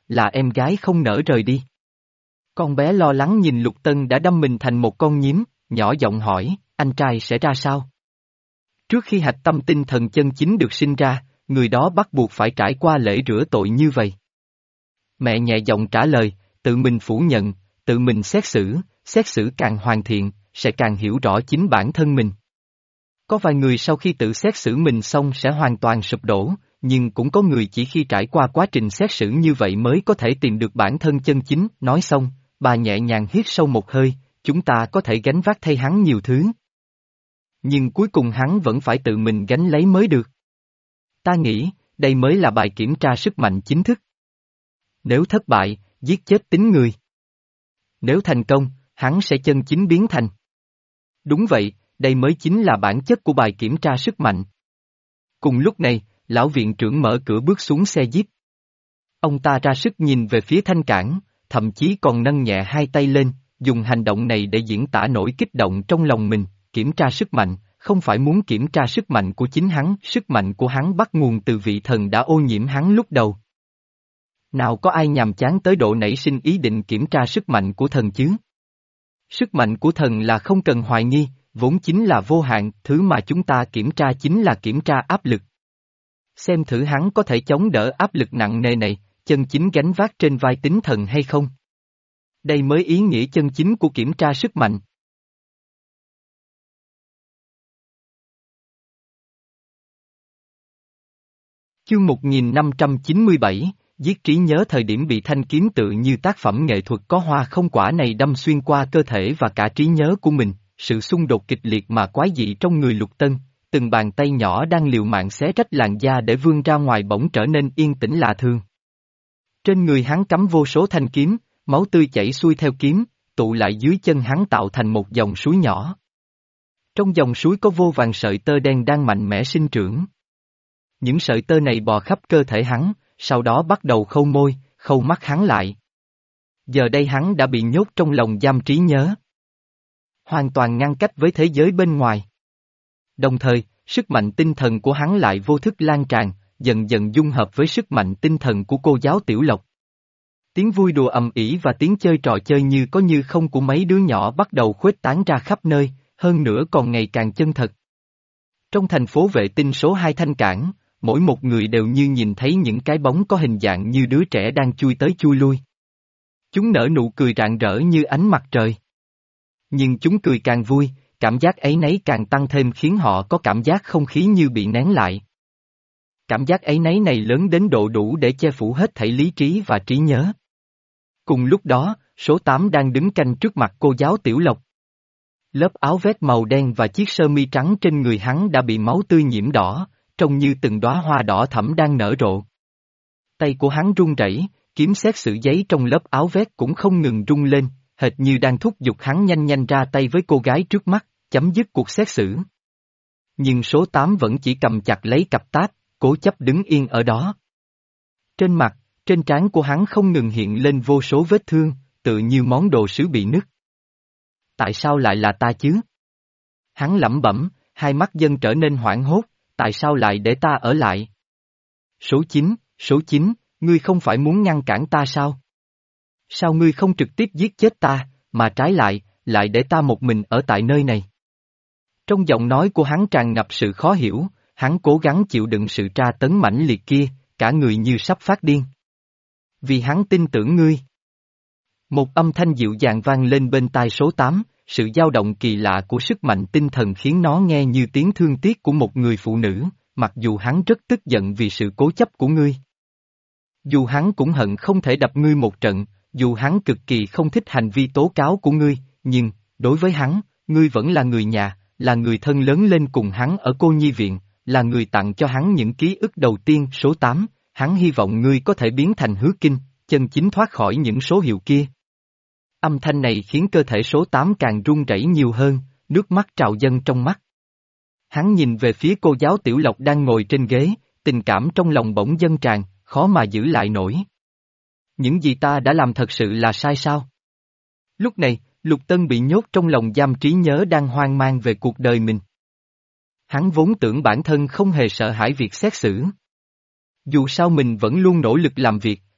là em gái không nỡ rời đi. Con bé lo lắng nhìn Lục Tân đã đâm mình thành một con nhím, nhỏ giọng hỏi, anh trai sẽ ra sao? Trước khi hạch tâm tinh thần chân chính được sinh ra, người đó bắt buộc phải trải qua lễ rửa tội như vậy. Mẹ nhẹ giọng trả lời, tự mình phủ nhận, tự mình xét xử, xét xử càng hoàn thiện, sẽ càng hiểu rõ chính bản thân mình. Có vài người sau khi tự xét xử mình xong sẽ hoàn toàn sụp đổ, nhưng cũng có người chỉ khi trải qua quá trình xét xử như vậy mới có thể tìm được bản thân chân chính. Nói xong, bà nhẹ nhàng hít sâu một hơi, chúng ta có thể gánh vác thay hắn nhiều thứ. Nhưng cuối cùng hắn vẫn phải tự mình gánh lấy mới được. Ta nghĩ, đây mới là bài kiểm tra sức mạnh chính thức. Nếu thất bại, giết chết tính người. Nếu thành công, hắn sẽ chân chính biến thành. Đúng vậy, đây mới chính là bản chất của bài kiểm tra sức mạnh. Cùng lúc này, lão viện trưởng mở cửa bước xuống xe jeep. Ông ta ra sức nhìn về phía thanh cảng, thậm chí còn nâng nhẹ hai tay lên, dùng hành động này để diễn tả nỗi kích động trong lòng mình, kiểm tra sức mạnh, không phải muốn kiểm tra sức mạnh của chính hắn, sức mạnh của hắn bắt nguồn từ vị thần đã ô nhiễm hắn lúc đầu. Nào có ai nhàm chán tới độ nảy sinh ý định kiểm tra sức mạnh của thần chứ? Sức mạnh của thần là không cần hoài nghi, vốn chính là vô hạn, thứ mà chúng ta kiểm tra chính là kiểm tra áp lực. Xem thử hắn có thể chống đỡ áp lực nặng nề này, chân chính gánh vác trên vai tính thần hay không? Đây mới ý nghĩa chân chính của kiểm tra sức mạnh. Chương một nghìn năm trăm chín mươi bảy, giết trí nhớ. Thời điểm bị thanh kiếm tự như tác phẩm nghệ thuật có hoa không quả này đâm xuyên qua cơ thể và cả trí nhớ của mình, sự xung đột kịch liệt mà quái dị trong người Lục Tân, từng bàn tay nhỏ đang liều mạng xé rách làn da để vươn ra ngoài bỗng trở nên yên tĩnh lạ thường. Trên người hắn cắm vô số thanh kiếm, máu tươi chảy xuôi theo kiếm, tụ lại dưới chân hắn tạo thành một dòng suối nhỏ. Trong dòng suối có vô vàn sợi tơ đen đang mạnh mẽ sinh trưởng. Những sợi tơ này bò khắp cơ thể hắn, sau đó bắt đầu khâu môi, khâu mắt hắn lại. Giờ đây hắn đã bị nhốt trong lồng giam trí nhớ. Hoàn toàn ngăn cách với thế giới bên ngoài. Đồng thời, sức mạnh tinh thần của hắn lại vô thức lan tràn, dần dần dung hợp với sức mạnh tinh thần của cô giáo Tiểu Lộc. Tiếng vui đùa ầm ĩ và tiếng chơi trò chơi như có như không của mấy đứa nhỏ bắt đầu khuếch tán ra khắp nơi, hơn nữa còn ngày càng chân thật. Trong thành phố vệ tinh số hai Thanh Cảng, mỗi một người đều như nhìn thấy những cái bóng có hình dạng như đứa trẻ đang chui tới chui lui. Chúng nở nụ cười rạng rỡ như ánh mặt trời. Nhưng chúng cười càng vui, cảm giác ấy nấy càng tăng thêm khiến họ có cảm giác không khí như bị nén lại. Cảm giác ấy nấy này lớn đến độ đủ để che phủ hết thảy lý trí và trí nhớ. Cùng lúc đó, số tám đang đứng canh trước mặt cô giáo Tiểu Lộc. Lớp áo vest màu đen và chiếc sơ mi trắng trên người hắn đã bị máu tươi nhiễm đỏ, trông như từng đóa hoa đỏ thẫm đang nở rộ. Tay của hắn run rẩy, kiếm xét xử giấy trong lớp áo vest cũng không ngừng rung lên, hệt như đang thúc giục hắn nhanh nhanh ra tay với cô gái trước mắt, chấm dứt cuộc xét xử. Nhưng số tám vẫn chỉ cầm chặt lấy cặp táp, cố chấp đứng yên ở đó. Trên mặt, trên trán của hắn không ngừng hiện lên vô số vết thương, tự như món đồ sứ bị nứt. Tại sao lại là ta chứ? Hắn lẩm bẩm, hai mắt dần trở nên hoảng hốt, tại sao lại để ta ở lại? Số chín, số chín, ngươi không phải muốn ngăn cản ta sao? Sao ngươi không trực tiếp giết chết ta, mà trái lại, lại để ta một mình ở tại nơi này? Trong giọng nói của hắn tràn ngập sự khó hiểu, hắn cố gắng chịu đựng sự tra tấn mãnh liệt kia, cả người như sắp phát điên. Vì hắn tin tưởng ngươi. Một âm thanh dịu dàng vang lên bên tai số tám, sự dao động kỳ lạ của sức mạnh tinh thần khiến nó nghe như tiếng thương tiếc của một người phụ nữ, mặc dù hắn rất tức giận vì sự cố chấp của ngươi. Dù hắn cũng hận không thể đập ngươi một trận, dù hắn cực kỳ không thích hành vi tố cáo của ngươi, nhưng, đối với hắn, ngươi vẫn là người nhà, là người thân lớn lên cùng hắn ở cô nhi viện, là người tặng cho hắn những ký ức đầu tiên. Số tám, hắn hy vọng ngươi có thể biến thành hứa kinh, chân chính thoát khỏi những số hiệu kia. Âm thanh này khiến cơ thể số tám càng run rẩy nhiều hơn, nước mắt trào dâng trong mắt. Hắn nhìn về phía cô giáo Tiểu Lộc đang ngồi trên ghế, tình cảm trong lòng bỗng dâng tràn, khó mà giữ lại nổi. Những gì ta đã làm thật sự là sai sao? Lúc này, Lục Tân bị nhốt trong lòng giam trí nhớ đang hoang mang về cuộc đời mình. Hắn vốn tưởng bản thân không hề sợ hãi việc xét xử. Dù sao mình vẫn luôn nỗ lực làm việc,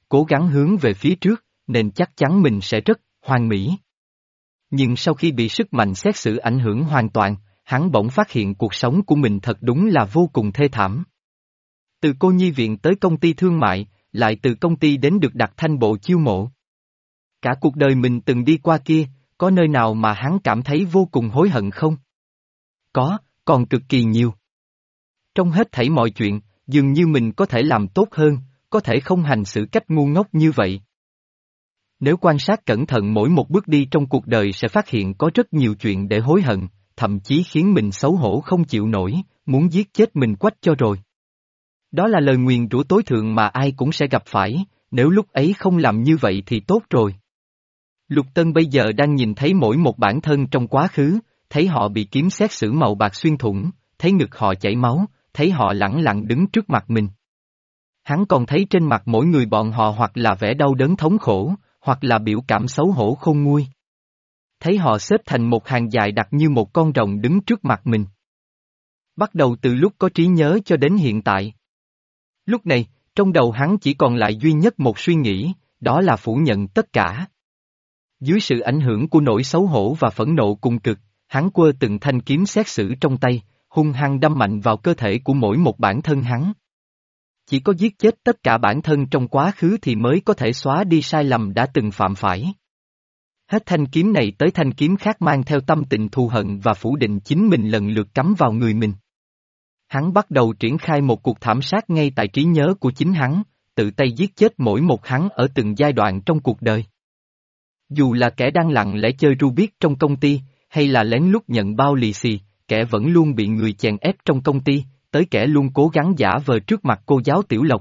cố gắng hướng về phía trước, nên chắc chắn mình sẽ rất hoàn mỹ. Nhưng sau khi bị sức mạnh xét xử ảnh hưởng hoàn toàn, hắn bỗng phát hiện cuộc sống của mình thật đúng là vô cùng thê thảm. Từ cô nhi viện tới công ty thương mại, lại từ công ty đến được đặt thanh bộ chiêu mộ. Cả cuộc đời mình từng đi qua kia, có nơi nào mà hắn cảm thấy vô cùng hối hận không? Có, còn cực kỳ nhiều. Trong hết thảy mọi chuyện, dường như mình có thể làm tốt hơn, có thể không hành xử cách ngu ngốc như vậy. Nếu quan sát cẩn thận mỗi một bước đi trong cuộc đời sẽ phát hiện có rất nhiều chuyện để hối hận, thậm chí khiến mình xấu hổ không chịu nổi, muốn giết chết mình quách cho rồi. Đó là lời nguyền rủa tối thượng mà ai cũng sẽ gặp phải, nếu lúc ấy không làm như vậy thì tốt rồi. Lục Tân bây giờ đang nhìn thấy mỗi một bản thân trong quá khứ, thấy họ bị kiếm xét xử màu bạc xuyên thủng, thấy ngực họ chảy máu, thấy họ lẳng lặng đứng trước mặt mình. Hắn còn thấy trên mặt mỗi người bọn họ hoặc là vẻ đau đớn thống khổ, hoặc là biểu cảm xấu hổ khôn nguôi. Thấy họ xếp thành một hàng dài đặt như một con rồng đứng trước mặt mình. Bắt đầu từ lúc có trí nhớ cho đến hiện tại. Lúc này, trong đầu hắn chỉ còn lại duy nhất một suy nghĩ, đó là phủ nhận tất cả. Dưới sự ảnh hưởng của nỗi xấu hổ và phẫn nộ cùng cực, hắn quơ từng thanh kiếm xét xử trong tay, hung hăng đâm mạnh vào cơ thể của mỗi một bản thân hắn. Chỉ có giết chết tất cả bản thân trong quá khứ thì mới có thể xóa đi sai lầm đã từng phạm phải. Hết thanh kiếm này tới thanh kiếm khác mang theo tâm tình thù hận và phủ định chính mình lần lượt cắm vào người mình. Hắn bắt đầu triển khai một cuộc thảm sát ngay tại trí nhớ của chính hắn, tự tay giết chết mỗi một hắn ở từng giai đoạn trong cuộc đời. Dù là kẻ đang lặng lẽ chơi Rubik trong công ty, hay là lén lút nhận bao lì xì, kẻ vẫn luôn bị người chèn ép trong công ty, tới kẻ luôn cố gắng giả vờ trước mặt cô giáo Tiểu Lộc.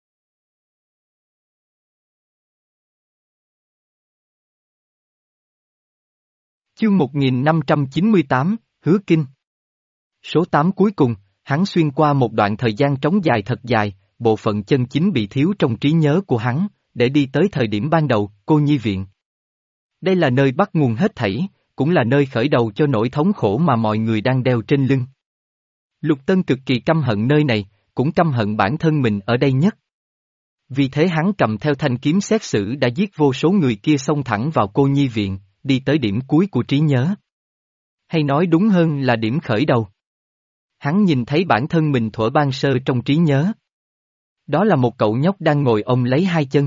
Chương một nghìn năm trăm chín mươi tám, Hứa Kinh. Số tám cuối cùng, hắn xuyên qua một đoạn thời gian trống dài thật dài, bộ phận chân chính bị thiếu trong trí nhớ của hắn, để đi tới thời điểm ban đầu, cô nhi viện. Đây là nơi bắt nguồn hết thảy, cũng là nơi khởi đầu cho nỗi thống khổ mà mọi người đang đeo trên lưng. Lục Tân cực kỳ căm hận nơi này, cũng căm hận bản thân mình ở đây nhất. Vì thế hắn cầm theo thanh kiếm xét xử đã giết vô số người kia xông thẳng vào cô nhi viện, đi tới điểm cuối của trí nhớ. Hay nói đúng hơn là điểm khởi đầu. Hắn nhìn thấy bản thân mình thuở ban sơ trong trí nhớ. Đó là một cậu nhóc đang ngồi ôm lấy hai chân.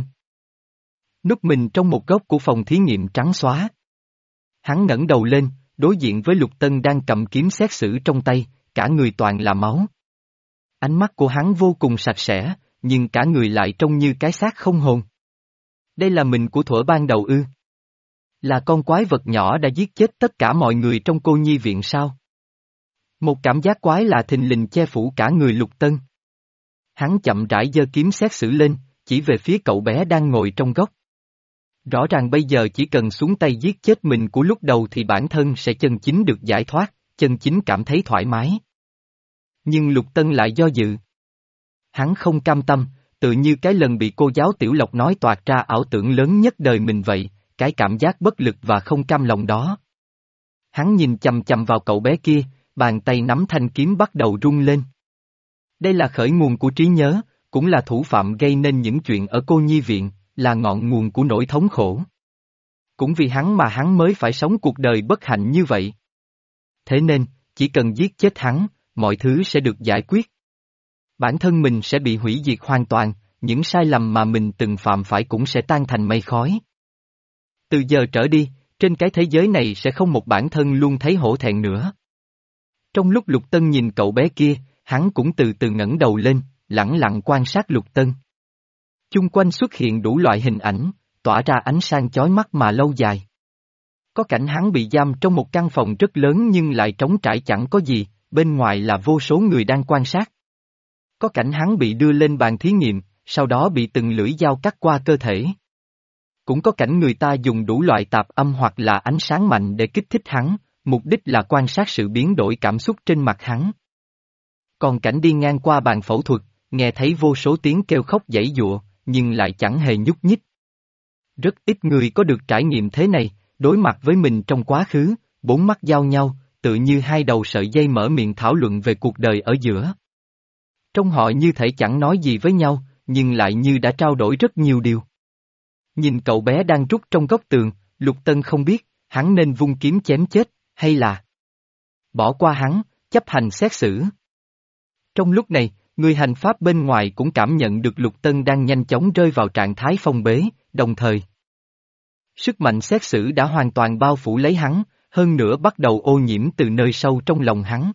Núp mình trong một góc của phòng thí nghiệm trắng xóa. Hắn ngẩng đầu lên, đối diện với Lục Tân đang cầm kiếm xét xử trong tay, cả người toàn là máu. Ánh mắt của hắn vô cùng sạch sẽ, nhưng cả người lại trông như cái xác không hồn. Đây là mình của thuở ban đầu ư? Là con quái vật nhỏ đã giết chết tất cả mọi người trong cô nhi viện sao? Một cảm giác quái lạ thình lình che phủ cả người Lục Tân. Hắn chậm rãi giơ kiếm xét xử lên, chỉ về phía cậu bé đang ngồi trong góc. Rõ ràng bây giờ chỉ cần xuống tay giết chết mình của lúc đầu thì bản thân sẽ chân chính được giải thoát, chân chính cảm thấy thoải mái. Nhưng Lục Tân lại do dự. Hắn không cam tâm, tự như cái lần bị cô giáo Tiểu Lộc nói toạc ra ảo tưởng lớn nhất đời mình vậy, cái cảm giác bất lực và không cam lòng đó. Hắn nhìn chằm chằm vào cậu bé kia, bàn tay nắm thanh kiếm bắt đầu rung lên. Đây là khởi nguồn của trí nhớ, cũng là thủ phạm gây nên những chuyện ở cô nhi viện, là ngọn nguồn của nỗi thống khổ. Cũng vì hắn mà hắn mới phải sống cuộc đời bất hạnh như vậy. Thế nên, chỉ cần giết chết hắn, mọi thứ sẽ được giải quyết. Bản thân mình sẽ bị hủy diệt hoàn toàn, những sai lầm mà mình từng phạm phải cũng sẽ tan thành mây khói. Từ giờ trở đi, trên cái thế giới này sẽ không một bản thân luôn thấy hổ thẹn nữa. Trong lúc Lục Tân nhìn cậu bé kia, hắn cũng từ từ ngẩng đầu lên, lẳng lặng quan sát Lục Tân. Chung quanh xuất hiện đủ loại hình ảnh, tỏa ra ánh sáng chói mắt mà lâu dài. Có cảnh hắn bị giam trong một căn phòng rất lớn nhưng lại trống trải chẳng có gì, bên ngoài là vô số người đang quan sát. Có cảnh hắn bị đưa lên bàn thí nghiệm, sau đó bị từng lưỡi dao cắt qua cơ thể. Cũng có cảnh người ta dùng đủ loại tạp âm hoặc là ánh sáng mạnh để kích thích hắn, mục đích là quan sát sự biến đổi cảm xúc trên mặt hắn. Còn cảnh đi ngang qua bàn phẫu thuật, nghe thấy vô số tiếng kêu khóc giãy giụa, nhưng lại chẳng hề nhúc nhích. Rất ít người có được trải nghiệm thế này, đối mặt với mình trong quá khứ, bốn mắt giao nhau, tự như hai đầu sợi dây mở miệng thảo luận về cuộc đời ở giữa. Trong họ như thể chẳng nói gì với nhau, nhưng lại như đã trao đổi rất nhiều điều. Nhìn cậu bé đang rút trong góc tường, Lục Tân không biết, hắn nên vung kiếm chém chết, hay là bỏ qua hắn, chấp hành xét xử. Trong lúc này, người hành pháp bên ngoài cũng cảm nhận được Lục Tân đang nhanh chóng rơi vào trạng thái phong bế, đồng thời sức mạnh xét xử đã hoàn toàn bao phủ lấy hắn, hơn nữa bắt đầu ô nhiễm từ nơi sâu trong lòng hắn.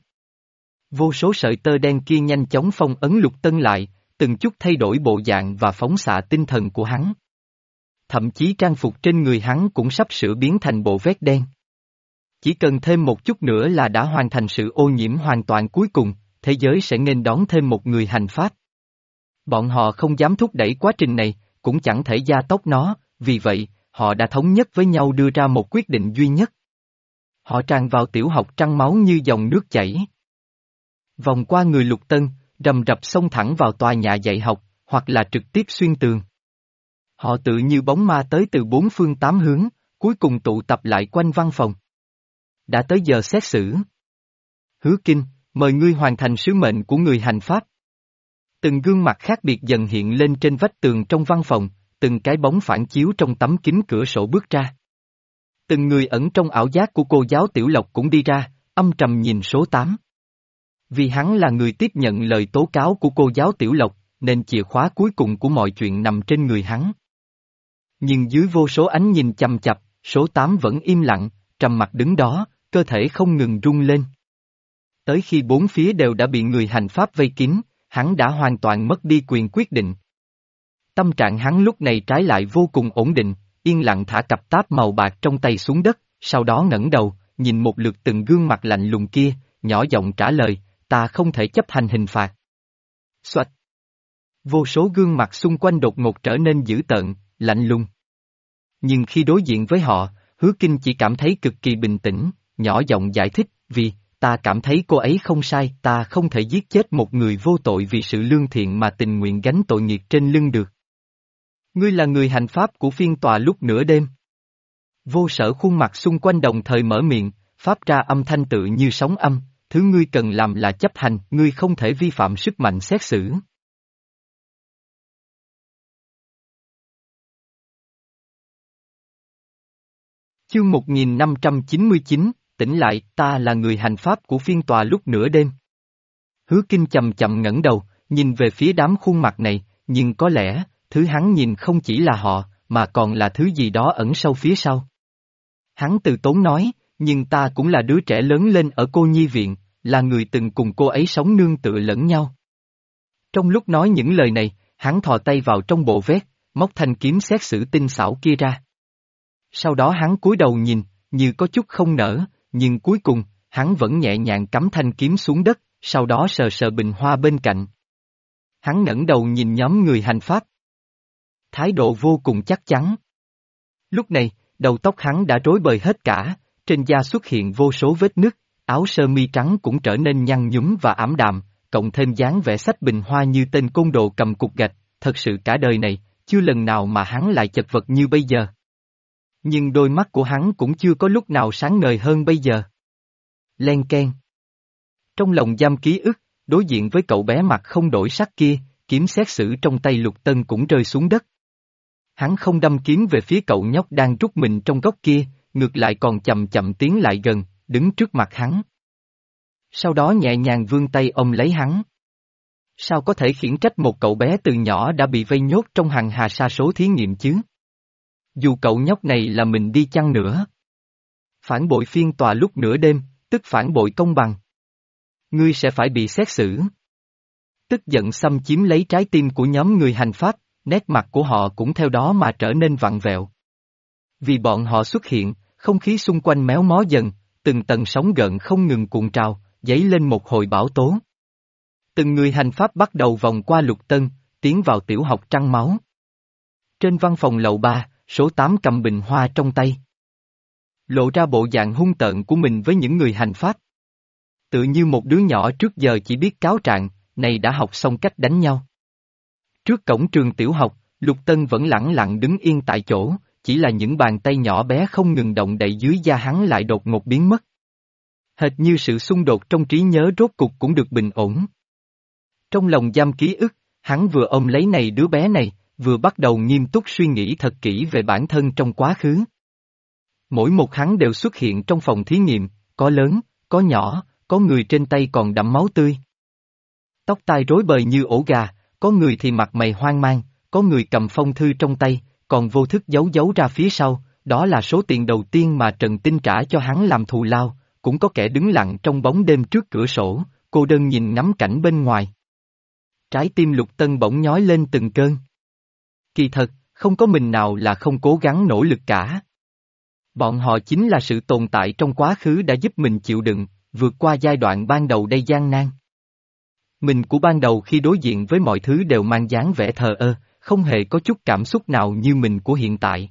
Vô số sợi tơ đen kia nhanh chóng phong ấn Lục Tân lại, từng chút thay đổi bộ dạng và phóng xạ tinh thần của hắn. Thậm chí trang phục trên người hắn cũng sắp sửa biến thành bộ vét đen. Chỉ cần thêm một chút nữa là đã hoàn thành sự ô nhiễm hoàn toàn cuối cùng, thế giới sẽ nghênh đón thêm một người hành pháp. Bọn họ không dám thúc đẩy quá trình này, cũng chẳng thể gia tốc nó, vì vậy, họ đã thống nhất với nhau đưa ra một quyết định duy nhất. Họ tràn vào tiểu học trăng máu như dòng nước chảy. Vòng qua người Lục Tân, rầm rập xông thẳng vào tòa nhà dạy học, hoặc là trực tiếp xuyên tường. Họ tự như bóng ma tới từ bốn phương tám hướng, cuối cùng tụ tập lại quanh văn phòng. Đã tới giờ xét xử. Hứa Kinh, mời ngươi hoàn thành sứ mệnh của người hành pháp. Từng gương mặt khác biệt dần hiện lên trên vách tường trong văn phòng, từng cái bóng phản chiếu trong tấm kính cửa sổ bước ra. Từng người ẩn trong ảo giác của cô giáo Tiểu Lộc cũng đi ra, âm trầm nhìn số tám. Vì hắn là người tiếp nhận lời tố cáo của cô giáo Tiểu Lộc, nên chìa khóa cuối cùng của mọi chuyện nằm trên người hắn. Nhưng dưới vô số ánh nhìn chằm chằm, số tám vẫn im lặng, trầm mặc đứng đó, cơ thể không ngừng rung lên. Tới khi bốn phía đều đã bị người hành pháp vây kín, hắn đã hoàn toàn mất đi quyền quyết định. Tâm trạng hắn lúc này trái lại vô cùng ổn định, yên lặng thả cặp táp màu bạc trong tay xuống đất, sau đó ngẩng đầu, nhìn một lượt từng gương mặt lạnh lùng kia, nhỏ giọng trả lời, ta không thể chấp hành hình phạt. Xoạch! Vô số gương mặt xung quanh đột ngột trở nên dữ tợn, lạnh lùng. Nhưng khi đối diện với họ, Hứa Kinh chỉ cảm thấy cực kỳ bình tĩnh, nhỏ giọng giải thích, vì, ta cảm thấy cô ấy không sai, ta không thể giết chết một người vô tội vì sự lương thiện mà tình nguyện gánh tội nghiệp trên lưng được. Ngươi là người hành pháp của phiên tòa lúc nửa đêm. Vô sở khuôn mặt xung quanh đồng thời mở miệng, phát ra âm thanh tự như sóng âm, thứ ngươi cần làm là chấp hành, ngươi không thể vi phạm sức mạnh xét xử. Chương một nghìn năm trăm chín mươi chín, tỉnh lại, ta là người hành pháp của phiên tòa lúc nửa đêm. Hứa Kinh chậm chậm ngẩng đầu, nhìn về phía đám khuôn mặt này, nhưng có lẽ, thứ hắn nhìn không chỉ là họ, mà còn là thứ gì đó ẩn sâu phía sau. Hắn từ tốn nói, nhưng ta cũng là đứa trẻ lớn lên ở cô nhi viện, là người từng cùng cô ấy sống nương tựa lẫn nhau. Trong lúc nói những lời này, hắn thò tay vào trong bộ vét, móc thanh kiếm xét xử tinh xảo kia ra. Sau đó hắn cúi đầu nhìn, như có chút không nỡ, nhưng cuối cùng, hắn vẫn nhẹ nhàng cắm thanh kiếm xuống đất, sau đó sờ sờ bình hoa bên cạnh. Hắn ngẩng đầu nhìn nhóm người hành pháp. Thái độ vô cùng chắc chắn. Lúc này, đầu tóc hắn đã rối bời hết cả, trên da xuất hiện vô số vết nứt, áo sơ mi trắng cũng trở nên nhăn nhúm và ảm đạm, cộng thêm dáng vẻ sách bình hoa như tên côn đồ cầm cục gạch, thật sự cả đời này, chưa lần nào mà hắn lại chật vật như bây giờ. Nhưng đôi mắt của hắn cũng chưa có lúc nào sáng ngời hơn bây giờ. Len keng. Trong lòng giam ký ức, đối diện với cậu bé mặt không đổi sắc kia, kiếm xét xử trong tay Lục Tân cũng rơi xuống đất. Hắn không đâm kiếm về phía cậu nhóc đang rút mình trong góc kia, ngược lại còn chậm chậm tiến lại gần, đứng trước mặt hắn. Sau đó nhẹ nhàng vươn tay ôm lấy hắn. Sao có thể khiển trách một cậu bé từ nhỏ đã bị vây nhốt trong hàng hà sa số thí nghiệm chứ? Dù cậu nhóc này là mình đi chăng nữa. Phản bội phiên tòa lúc nửa đêm, tức phản bội công bằng. Ngươi sẽ phải bị xét xử. Tức giận xâm chiếm lấy trái tim của nhóm người hành pháp, nét mặt của họ cũng theo đó mà trở nên vặn vẹo. Vì bọn họ xuất hiện, không khí xung quanh méo mó dần, từng tầng sóng gợn không ngừng cuộn trào, dấy lên một hồi bão tố. Từng người hành pháp bắt đầu vòng qua Lục Tân, tiến vào tiểu học trăng máu. Trên văn phòng lầu ba, số tám cầm bình hoa trong tay. Lộ ra bộ dạng hung tợn của mình với những người hành pháp. Tự như một đứa nhỏ trước giờ chỉ biết cáo trạng, này đã học xong cách đánh nhau. Trước cổng trường tiểu học, Lục Tân vẫn lẳng lặng đứng yên tại chỗ, chỉ là những bàn tay nhỏ bé không ngừng động đậy dưới da hắn lại đột ngột biến mất. Hệt như sự xung đột trong trí nhớ rốt cục cũng được bình ổn. Trong lòng giam ký ức, hắn vừa ôm lấy này đứa bé này, vừa bắt đầu nghiêm túc suy nghĩ thật kỹ về bản thân trong quá khứ. Mỗi một hắn đều xuất hiện trong phòng thí nghiệm, có lớn, có nhỏ, có người trên tay còn đẫm máu tươi. Tóc tai rối bời như ổ gà, có người thì mặt mày hoang mang, có người cầm phong thư trong tay, còn vô thức giấu giấu ra phía sau, đó là số tiền đầu tiên mà Trần Tinh trả cho hắn làm thù lao, cũng có kẻ đứng lặng trong bóng đêm trước cửa sổ, cô đơn nhìn ngắm cảnh bên ngoài. Trái tim Lục Tân bỗng nhói lên từng cơn. Kỳ thật, không có mình nào là không cố gắng nỗ lực cả. Bọn họ chính là sự tồn tại trong quá khứ đã giúp mình chịu đựng, vượt qua giai đoạn ban đầu đầy gian nan. Mình của ban đầu khi đối diện với mọi thứ đều mang dáng vẻ thờ ơ, không hề có chút cảm xúc nào như mình của hiện tại.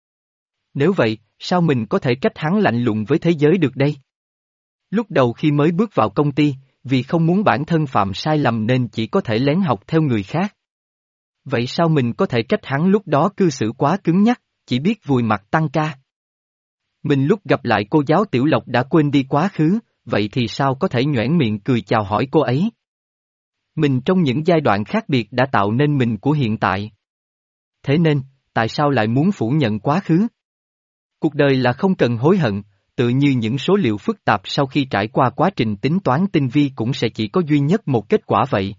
Nếu vậy, sao mình có thể trách hắn lạnh lùng với thế giới được đây? Lúc đầu khi mới bước vào công ty, vì không muốn bản thân phạm sai lầm nên chỉ có thể lén học theo người khác. Vậy sao mình có thể trách hắn lúc đó cư xử quá cứng nhắc, chỉ biết vùi mặt tăng ca? Mình lúc gặp lại cô giáo Tiểu Lộc đã quên đi quá khứ, vậy thì sao có thể nhoẻn miệng cười chào hỏi cô ấy? Mình trong những giai đoạn khác biệt đã tạo nên mình của hiện tại. Thế nên, tại sao lại muốn phủ nhận quá khứ? Cuộc đời là không cần hối hận, tự như những số liệu phức tạp sau khi trải qua quá trình tính toán tinh vi cũng sẽ chỉ có duy nhất một kết quả vậy.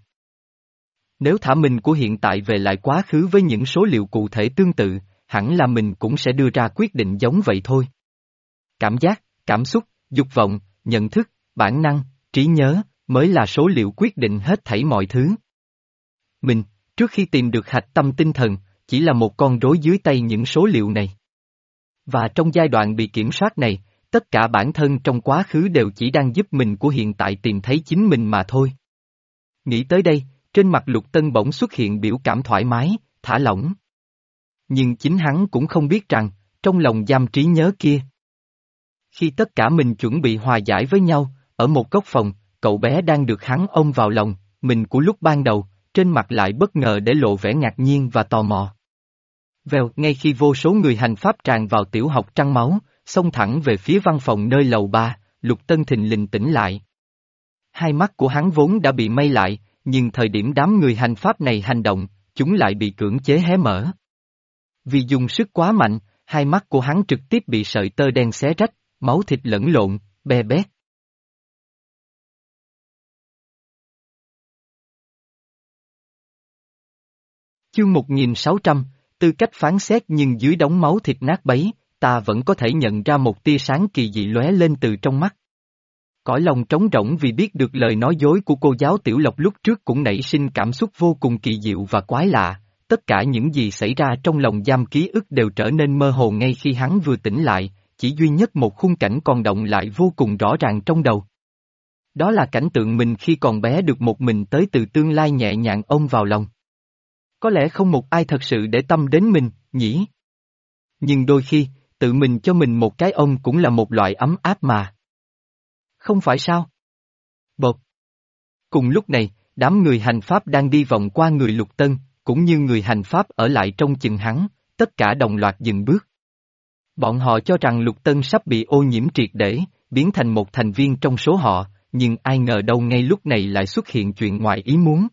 Nếu thả mình của hiện tại về lại quá khứ với những số liệu cụ thể tương tự, hẳn là mình cũng sẽ đưa ra quyết định giống vậy thôi. Cảm giác, cảm xúc, dục vọng, nhận thức, bản năng, trí nhớ, mới là số liệu quyết định hết thảy mọi thứ. Mình, trước khi tìm được hạch tâm tinh thần, chỉ là một con rối dưới tay những số liệu này. Và trong giai đoạn bị kiểm soát này, tất cả bản thân trong quá khứ đều chỉ đang giúp mình của hiện tại tìm thấy chính mình mà thôi. Nghĩ tới đây, trên mặt Lục Tân bỗng xuất hiện biểu cảm thoải mái, thả lỏng. Nhưng chính hắn cũng không biết rằng, trong lòng giam trí nhớ kia. Khi tất cả mình chuẩn bị hòa giải với nhau, ở một góc phòng, cậu bé đang được hắn ôm vào lòng, mình của lúc ban đầu, trên mặt lại bất ngờ để lộ vẻ ngạc nhiên và tò mò. Vèo, ngay khi vô số người hành pháp tràn vào tiểu học Trăng Máu, xông thẳng về phía văn phòng nơi lầu ba, Lục Tân thình lình tỉnh lại. Hai mắt của hắn vốn đã bị mây lại, nhưng thời điểm đám người hành pháp này hành động, chúng lại bị cưỡng chế hé mở. Vì dùng sức quá mạnh, hai mắt của hắn trực tiếp bị sợi tơ đen xé rách, máu thịt lẫn lộn, be bét. Chương một nghìn sáu trăm, tư cách phán xét nhưng dưới đống máu thịt nát bấy, ta vẫn có thể nhận ra một tia sáng kỳ dị lóe lên từ trong mắt. Cõi lòng trống rỗng vì biết được lời nói dối của cô giáo Tiểu Lộc lúc trước cũng nảy sinh cảm xúc vô cùng kỳ diệu và quái lạ, tất cả những gì xảy ra trong lòng giam ký ức đều trở nên mơ hồ ngay khi hắn vừa tỉnh lại, chỉ duy nhất một khung cảnh còn động lại vô cùng rõ ràng trong đầu. Đó là cảnh tượng mình khi còn bé được một mình tới từ tương lai nhẹ nhàng ôm vào lòng. Có lẽ không một ai thật sự để tâm đến mình, nhỉ? Nhưng đôi khi, tự mình cho mình một cái ôm cũng là một loại ấm áp mà. Không phải sao? Bột. Cùng lúc này, đám người hành pháp đang đi vòng qua người Lục Tân, cũng như người hành pháp ở lại trong chừng hắn, tất cả đồng loạt dừng bước. Bọn họ cho rằng Lục Tân sắp bị ô nhiễm triệt để, biến thành một thành viên trong số họ, nhưng ai ngờ đâu ngay lúc này lại xuất hiện chuyện ngoài ý muốn.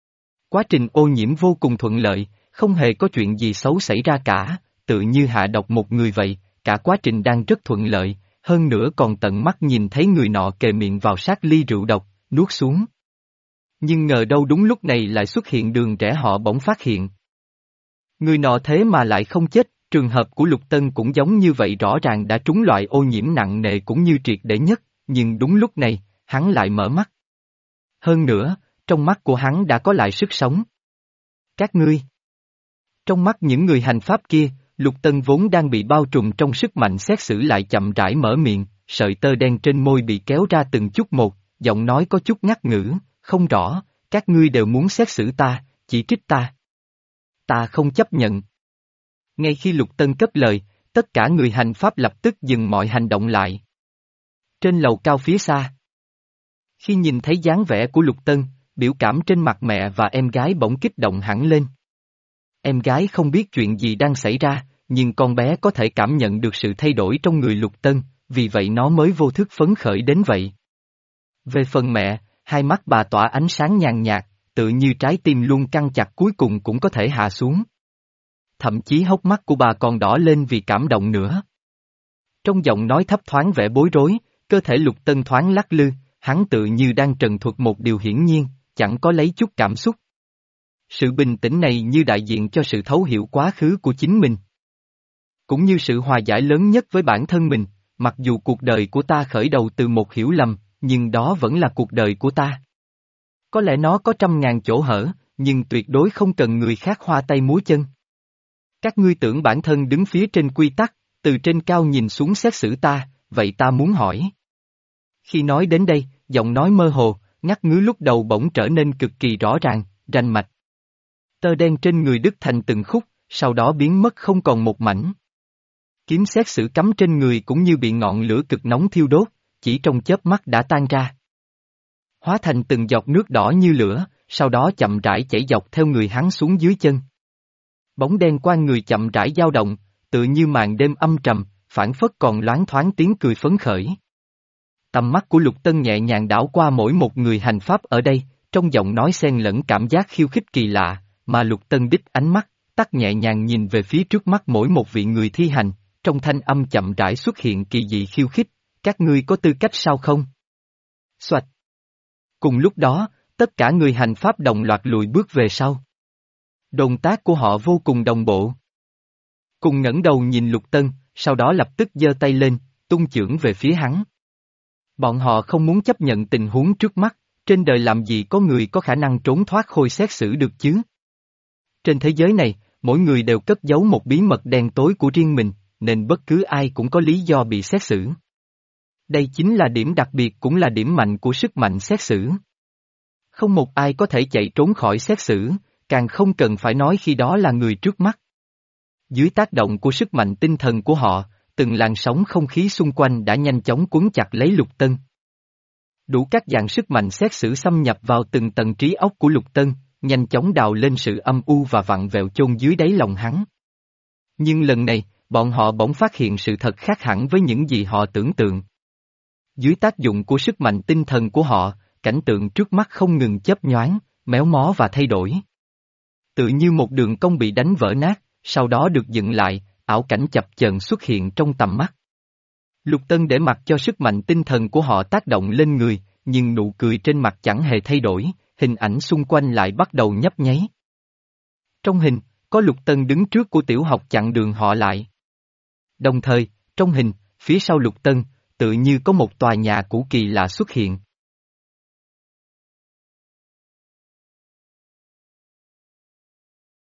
Quá trình ô nhiễm vô cùng thuận lợi, không hề có chuyện gì xấu xảy ra cả, tự như hạ độc một người vậy, cả quá trình đang rất thuận lợi, hơn nữa còn tận mắt nhìn thấy người nọ kề miệng vào sát ly rượu độc, nuốt xuống. Nhưng ngờ đâu đúng lúc này lại xuất hiện đường rẽ họ bỗng phát hiện. Người nọ thế mà lại không chết, trường hợp của Lục Tân cũng giống như vậy, rõ ràng đã trúng loại ô nhiễm nặng nề cũng như triệt để nhất, nhưng đúng lúc này, hắn lại mở mắt. Hơn nữa, trong mắt của hắn đã có lại sức sống. Các ngươi. Trong mắt những người hành pháp kia, Lục Tân vốn đang bị bao trùm trong sức mạnh xét xử lại chậm rãi mở miệng, sợi tơ đen trên môi bị kéo ra từng chút một, giọng nói có chút ngắt ngữ, không rõ, các ngươi đều muốn xét xử ta, chỉ trích ta. Ta không chấp nhận. Ngay khi Lục Tân cất lời, tất cả người hành pháp lập tức dừng mọi hành động lại. Trên lầu cao phía xa. Khi nhìn thấy dáng vẻ của Lục Tân, biểu cảm trên mặt mẹ và em gái bỗng kích động hẳn lên. Em gái không biết chuyện gì đang xảy ra, nhưng con bé có thể cảm nhận được sự thay đổi trong người Lục Tân, vì vậy nó mới vô thức phấn khởi đến vậy. Về phần mẹ, hai mắt bà tỏa ánh sáng nhàn nhạt, tự như trái tim luôn căng chặt cuối cùng cũng có thể hạ xuống. thậm chí hốc mắt của bà còn đỏ lên vì cảm động nữa. Trong giọng nói thấp thoáng vẻ bối rối, cơ thể Lục Tân thoáng lắc lư, hắn tự như đang trần thuật một điều hiển nhiên, chẳng có lấy chút cảm xúc. Sự bình tĩnh này như đại diện cho sự thấu hiểu quá khứ của chính mình. Cũng như sự hòa giải lớn nhất với bản thân mình, mặc dù cuộc đời của ta khởi đầu từ một hiểu lầm, nhưng đó vẫn là cuộc đời của ta. Có lẽ nó có trăm ngàn chỗ hở, nhưng tuyệt đối không cần người khác hoa tay múa chân. Các ngươi tưởng bản thân đứng phía trên quy tắc, từ trên cao nhìn xuống xét xử ta, vậy ta muốn hỏi. Khi nói đến đây, giọng nói mơ hồ, ngắt ngứ lúc đầu bỗng trở nên cực kỳ rõ ràng, rành mạch. Tơ đen trên người đứt thành từng khúc, sau đó biến mất không còn một mảnh. Kiếm xét xử cắm trên người cũng như bị ngọn lửa cực nóng thiêu đốt, chỉ trong chớp mắt đã tan ra. Hóa thành từng giọt nước đỏ như lửa, sau đó chậm rãi chảy dọc theo người hắn xuống dưới chân. Bóng đen qua người chậm rãi dao động, tự như màn đêm âm trầm, phảng phất còn loáng thoáng tiếng cười phấn khởi. Tầm mắt của Lục Tân nhẹ nhàng đảo qua mỗi một người hành pháp ở đây, trong giọng nói xen lẫn cảm giác khiêu khích kỳ lạ, mà Lục Tân đích ánh mắt, tắt nhẹ nhàng nhìn về phía trước mắt mỗi một vị người thi hành, trong thanh âm chậm rãi xuất hiện kỳ dị khiêu khích, các ngươi có tư cách sao không? Xoạch. Cùng lúc đó, tất cả người hành pháp đồng loạt lùi bước về sau. Động tác của họ vô cùng đồng bộ. Cùng ngẩng đầu nhìn Lục Tân, sau đó lập tức giơ tay lên, tung chưởng về phía hắn. Bọn họ không muốn chấp nhận tình huống trước mắt, trên đời làm gì có người có khả năng trốn thoát khôi xét xử được chứ? Trên thế giới này, mỗi người đều cất giấu một bí mật đen tối của riêng mình, nên bất cứ ai cũng có lý do bị xét xử. Đây chính là điểm đặc biệt cũng là điểm mạnh của sức mạnh xét xử. Không một ai có thể chạy trốn khỏi xét xử, càng không cần phải nói khi đó là người trước mắt. Dưới tác động của sức mạnh tinh thần của họ, từng làn sóng không khí xung quanh đã nhanh chóng cuốn chặt lấy Lục Tân. Đủ các dạng sức mạnh xét xử xâm nhập vào từng tầng trí óc của Lục Tân, nhanh chóng đào lên sự âm u và vặn vẹo chôn dưới đáy lòng hắn. Nhưng lần này, bọn họ bỗng phát hiện sự thật khác hẳn với những gì họ tưởng tượng. Dưới tác dụng của sức mạnh tinh thần của họ, cảnh tượng trước mắt không ngừng chớp nhoáng, méo mó và thay đổi. Tự như một đường cong bị đánh vỡ nát, sau đó được dựng lại, ảo cảnh chập chờn xuất hiện trong tầm mắt. Lục Tân để mặc cho sức mạnh tinh thần của họ tác động lên người, nhưng nụ cười trên mặt chẳng hề thay đổi, hình ảnh xung quanh lại bắt đầu nhấp nháy. Trong hình, có Lục Tân đứng trước của tiểu học chặn đường họ lại. Đồng thời, trong hình, phía sau Lục Tân, tự như có một tòa nhà cũ kỳ lạ xuất hiện.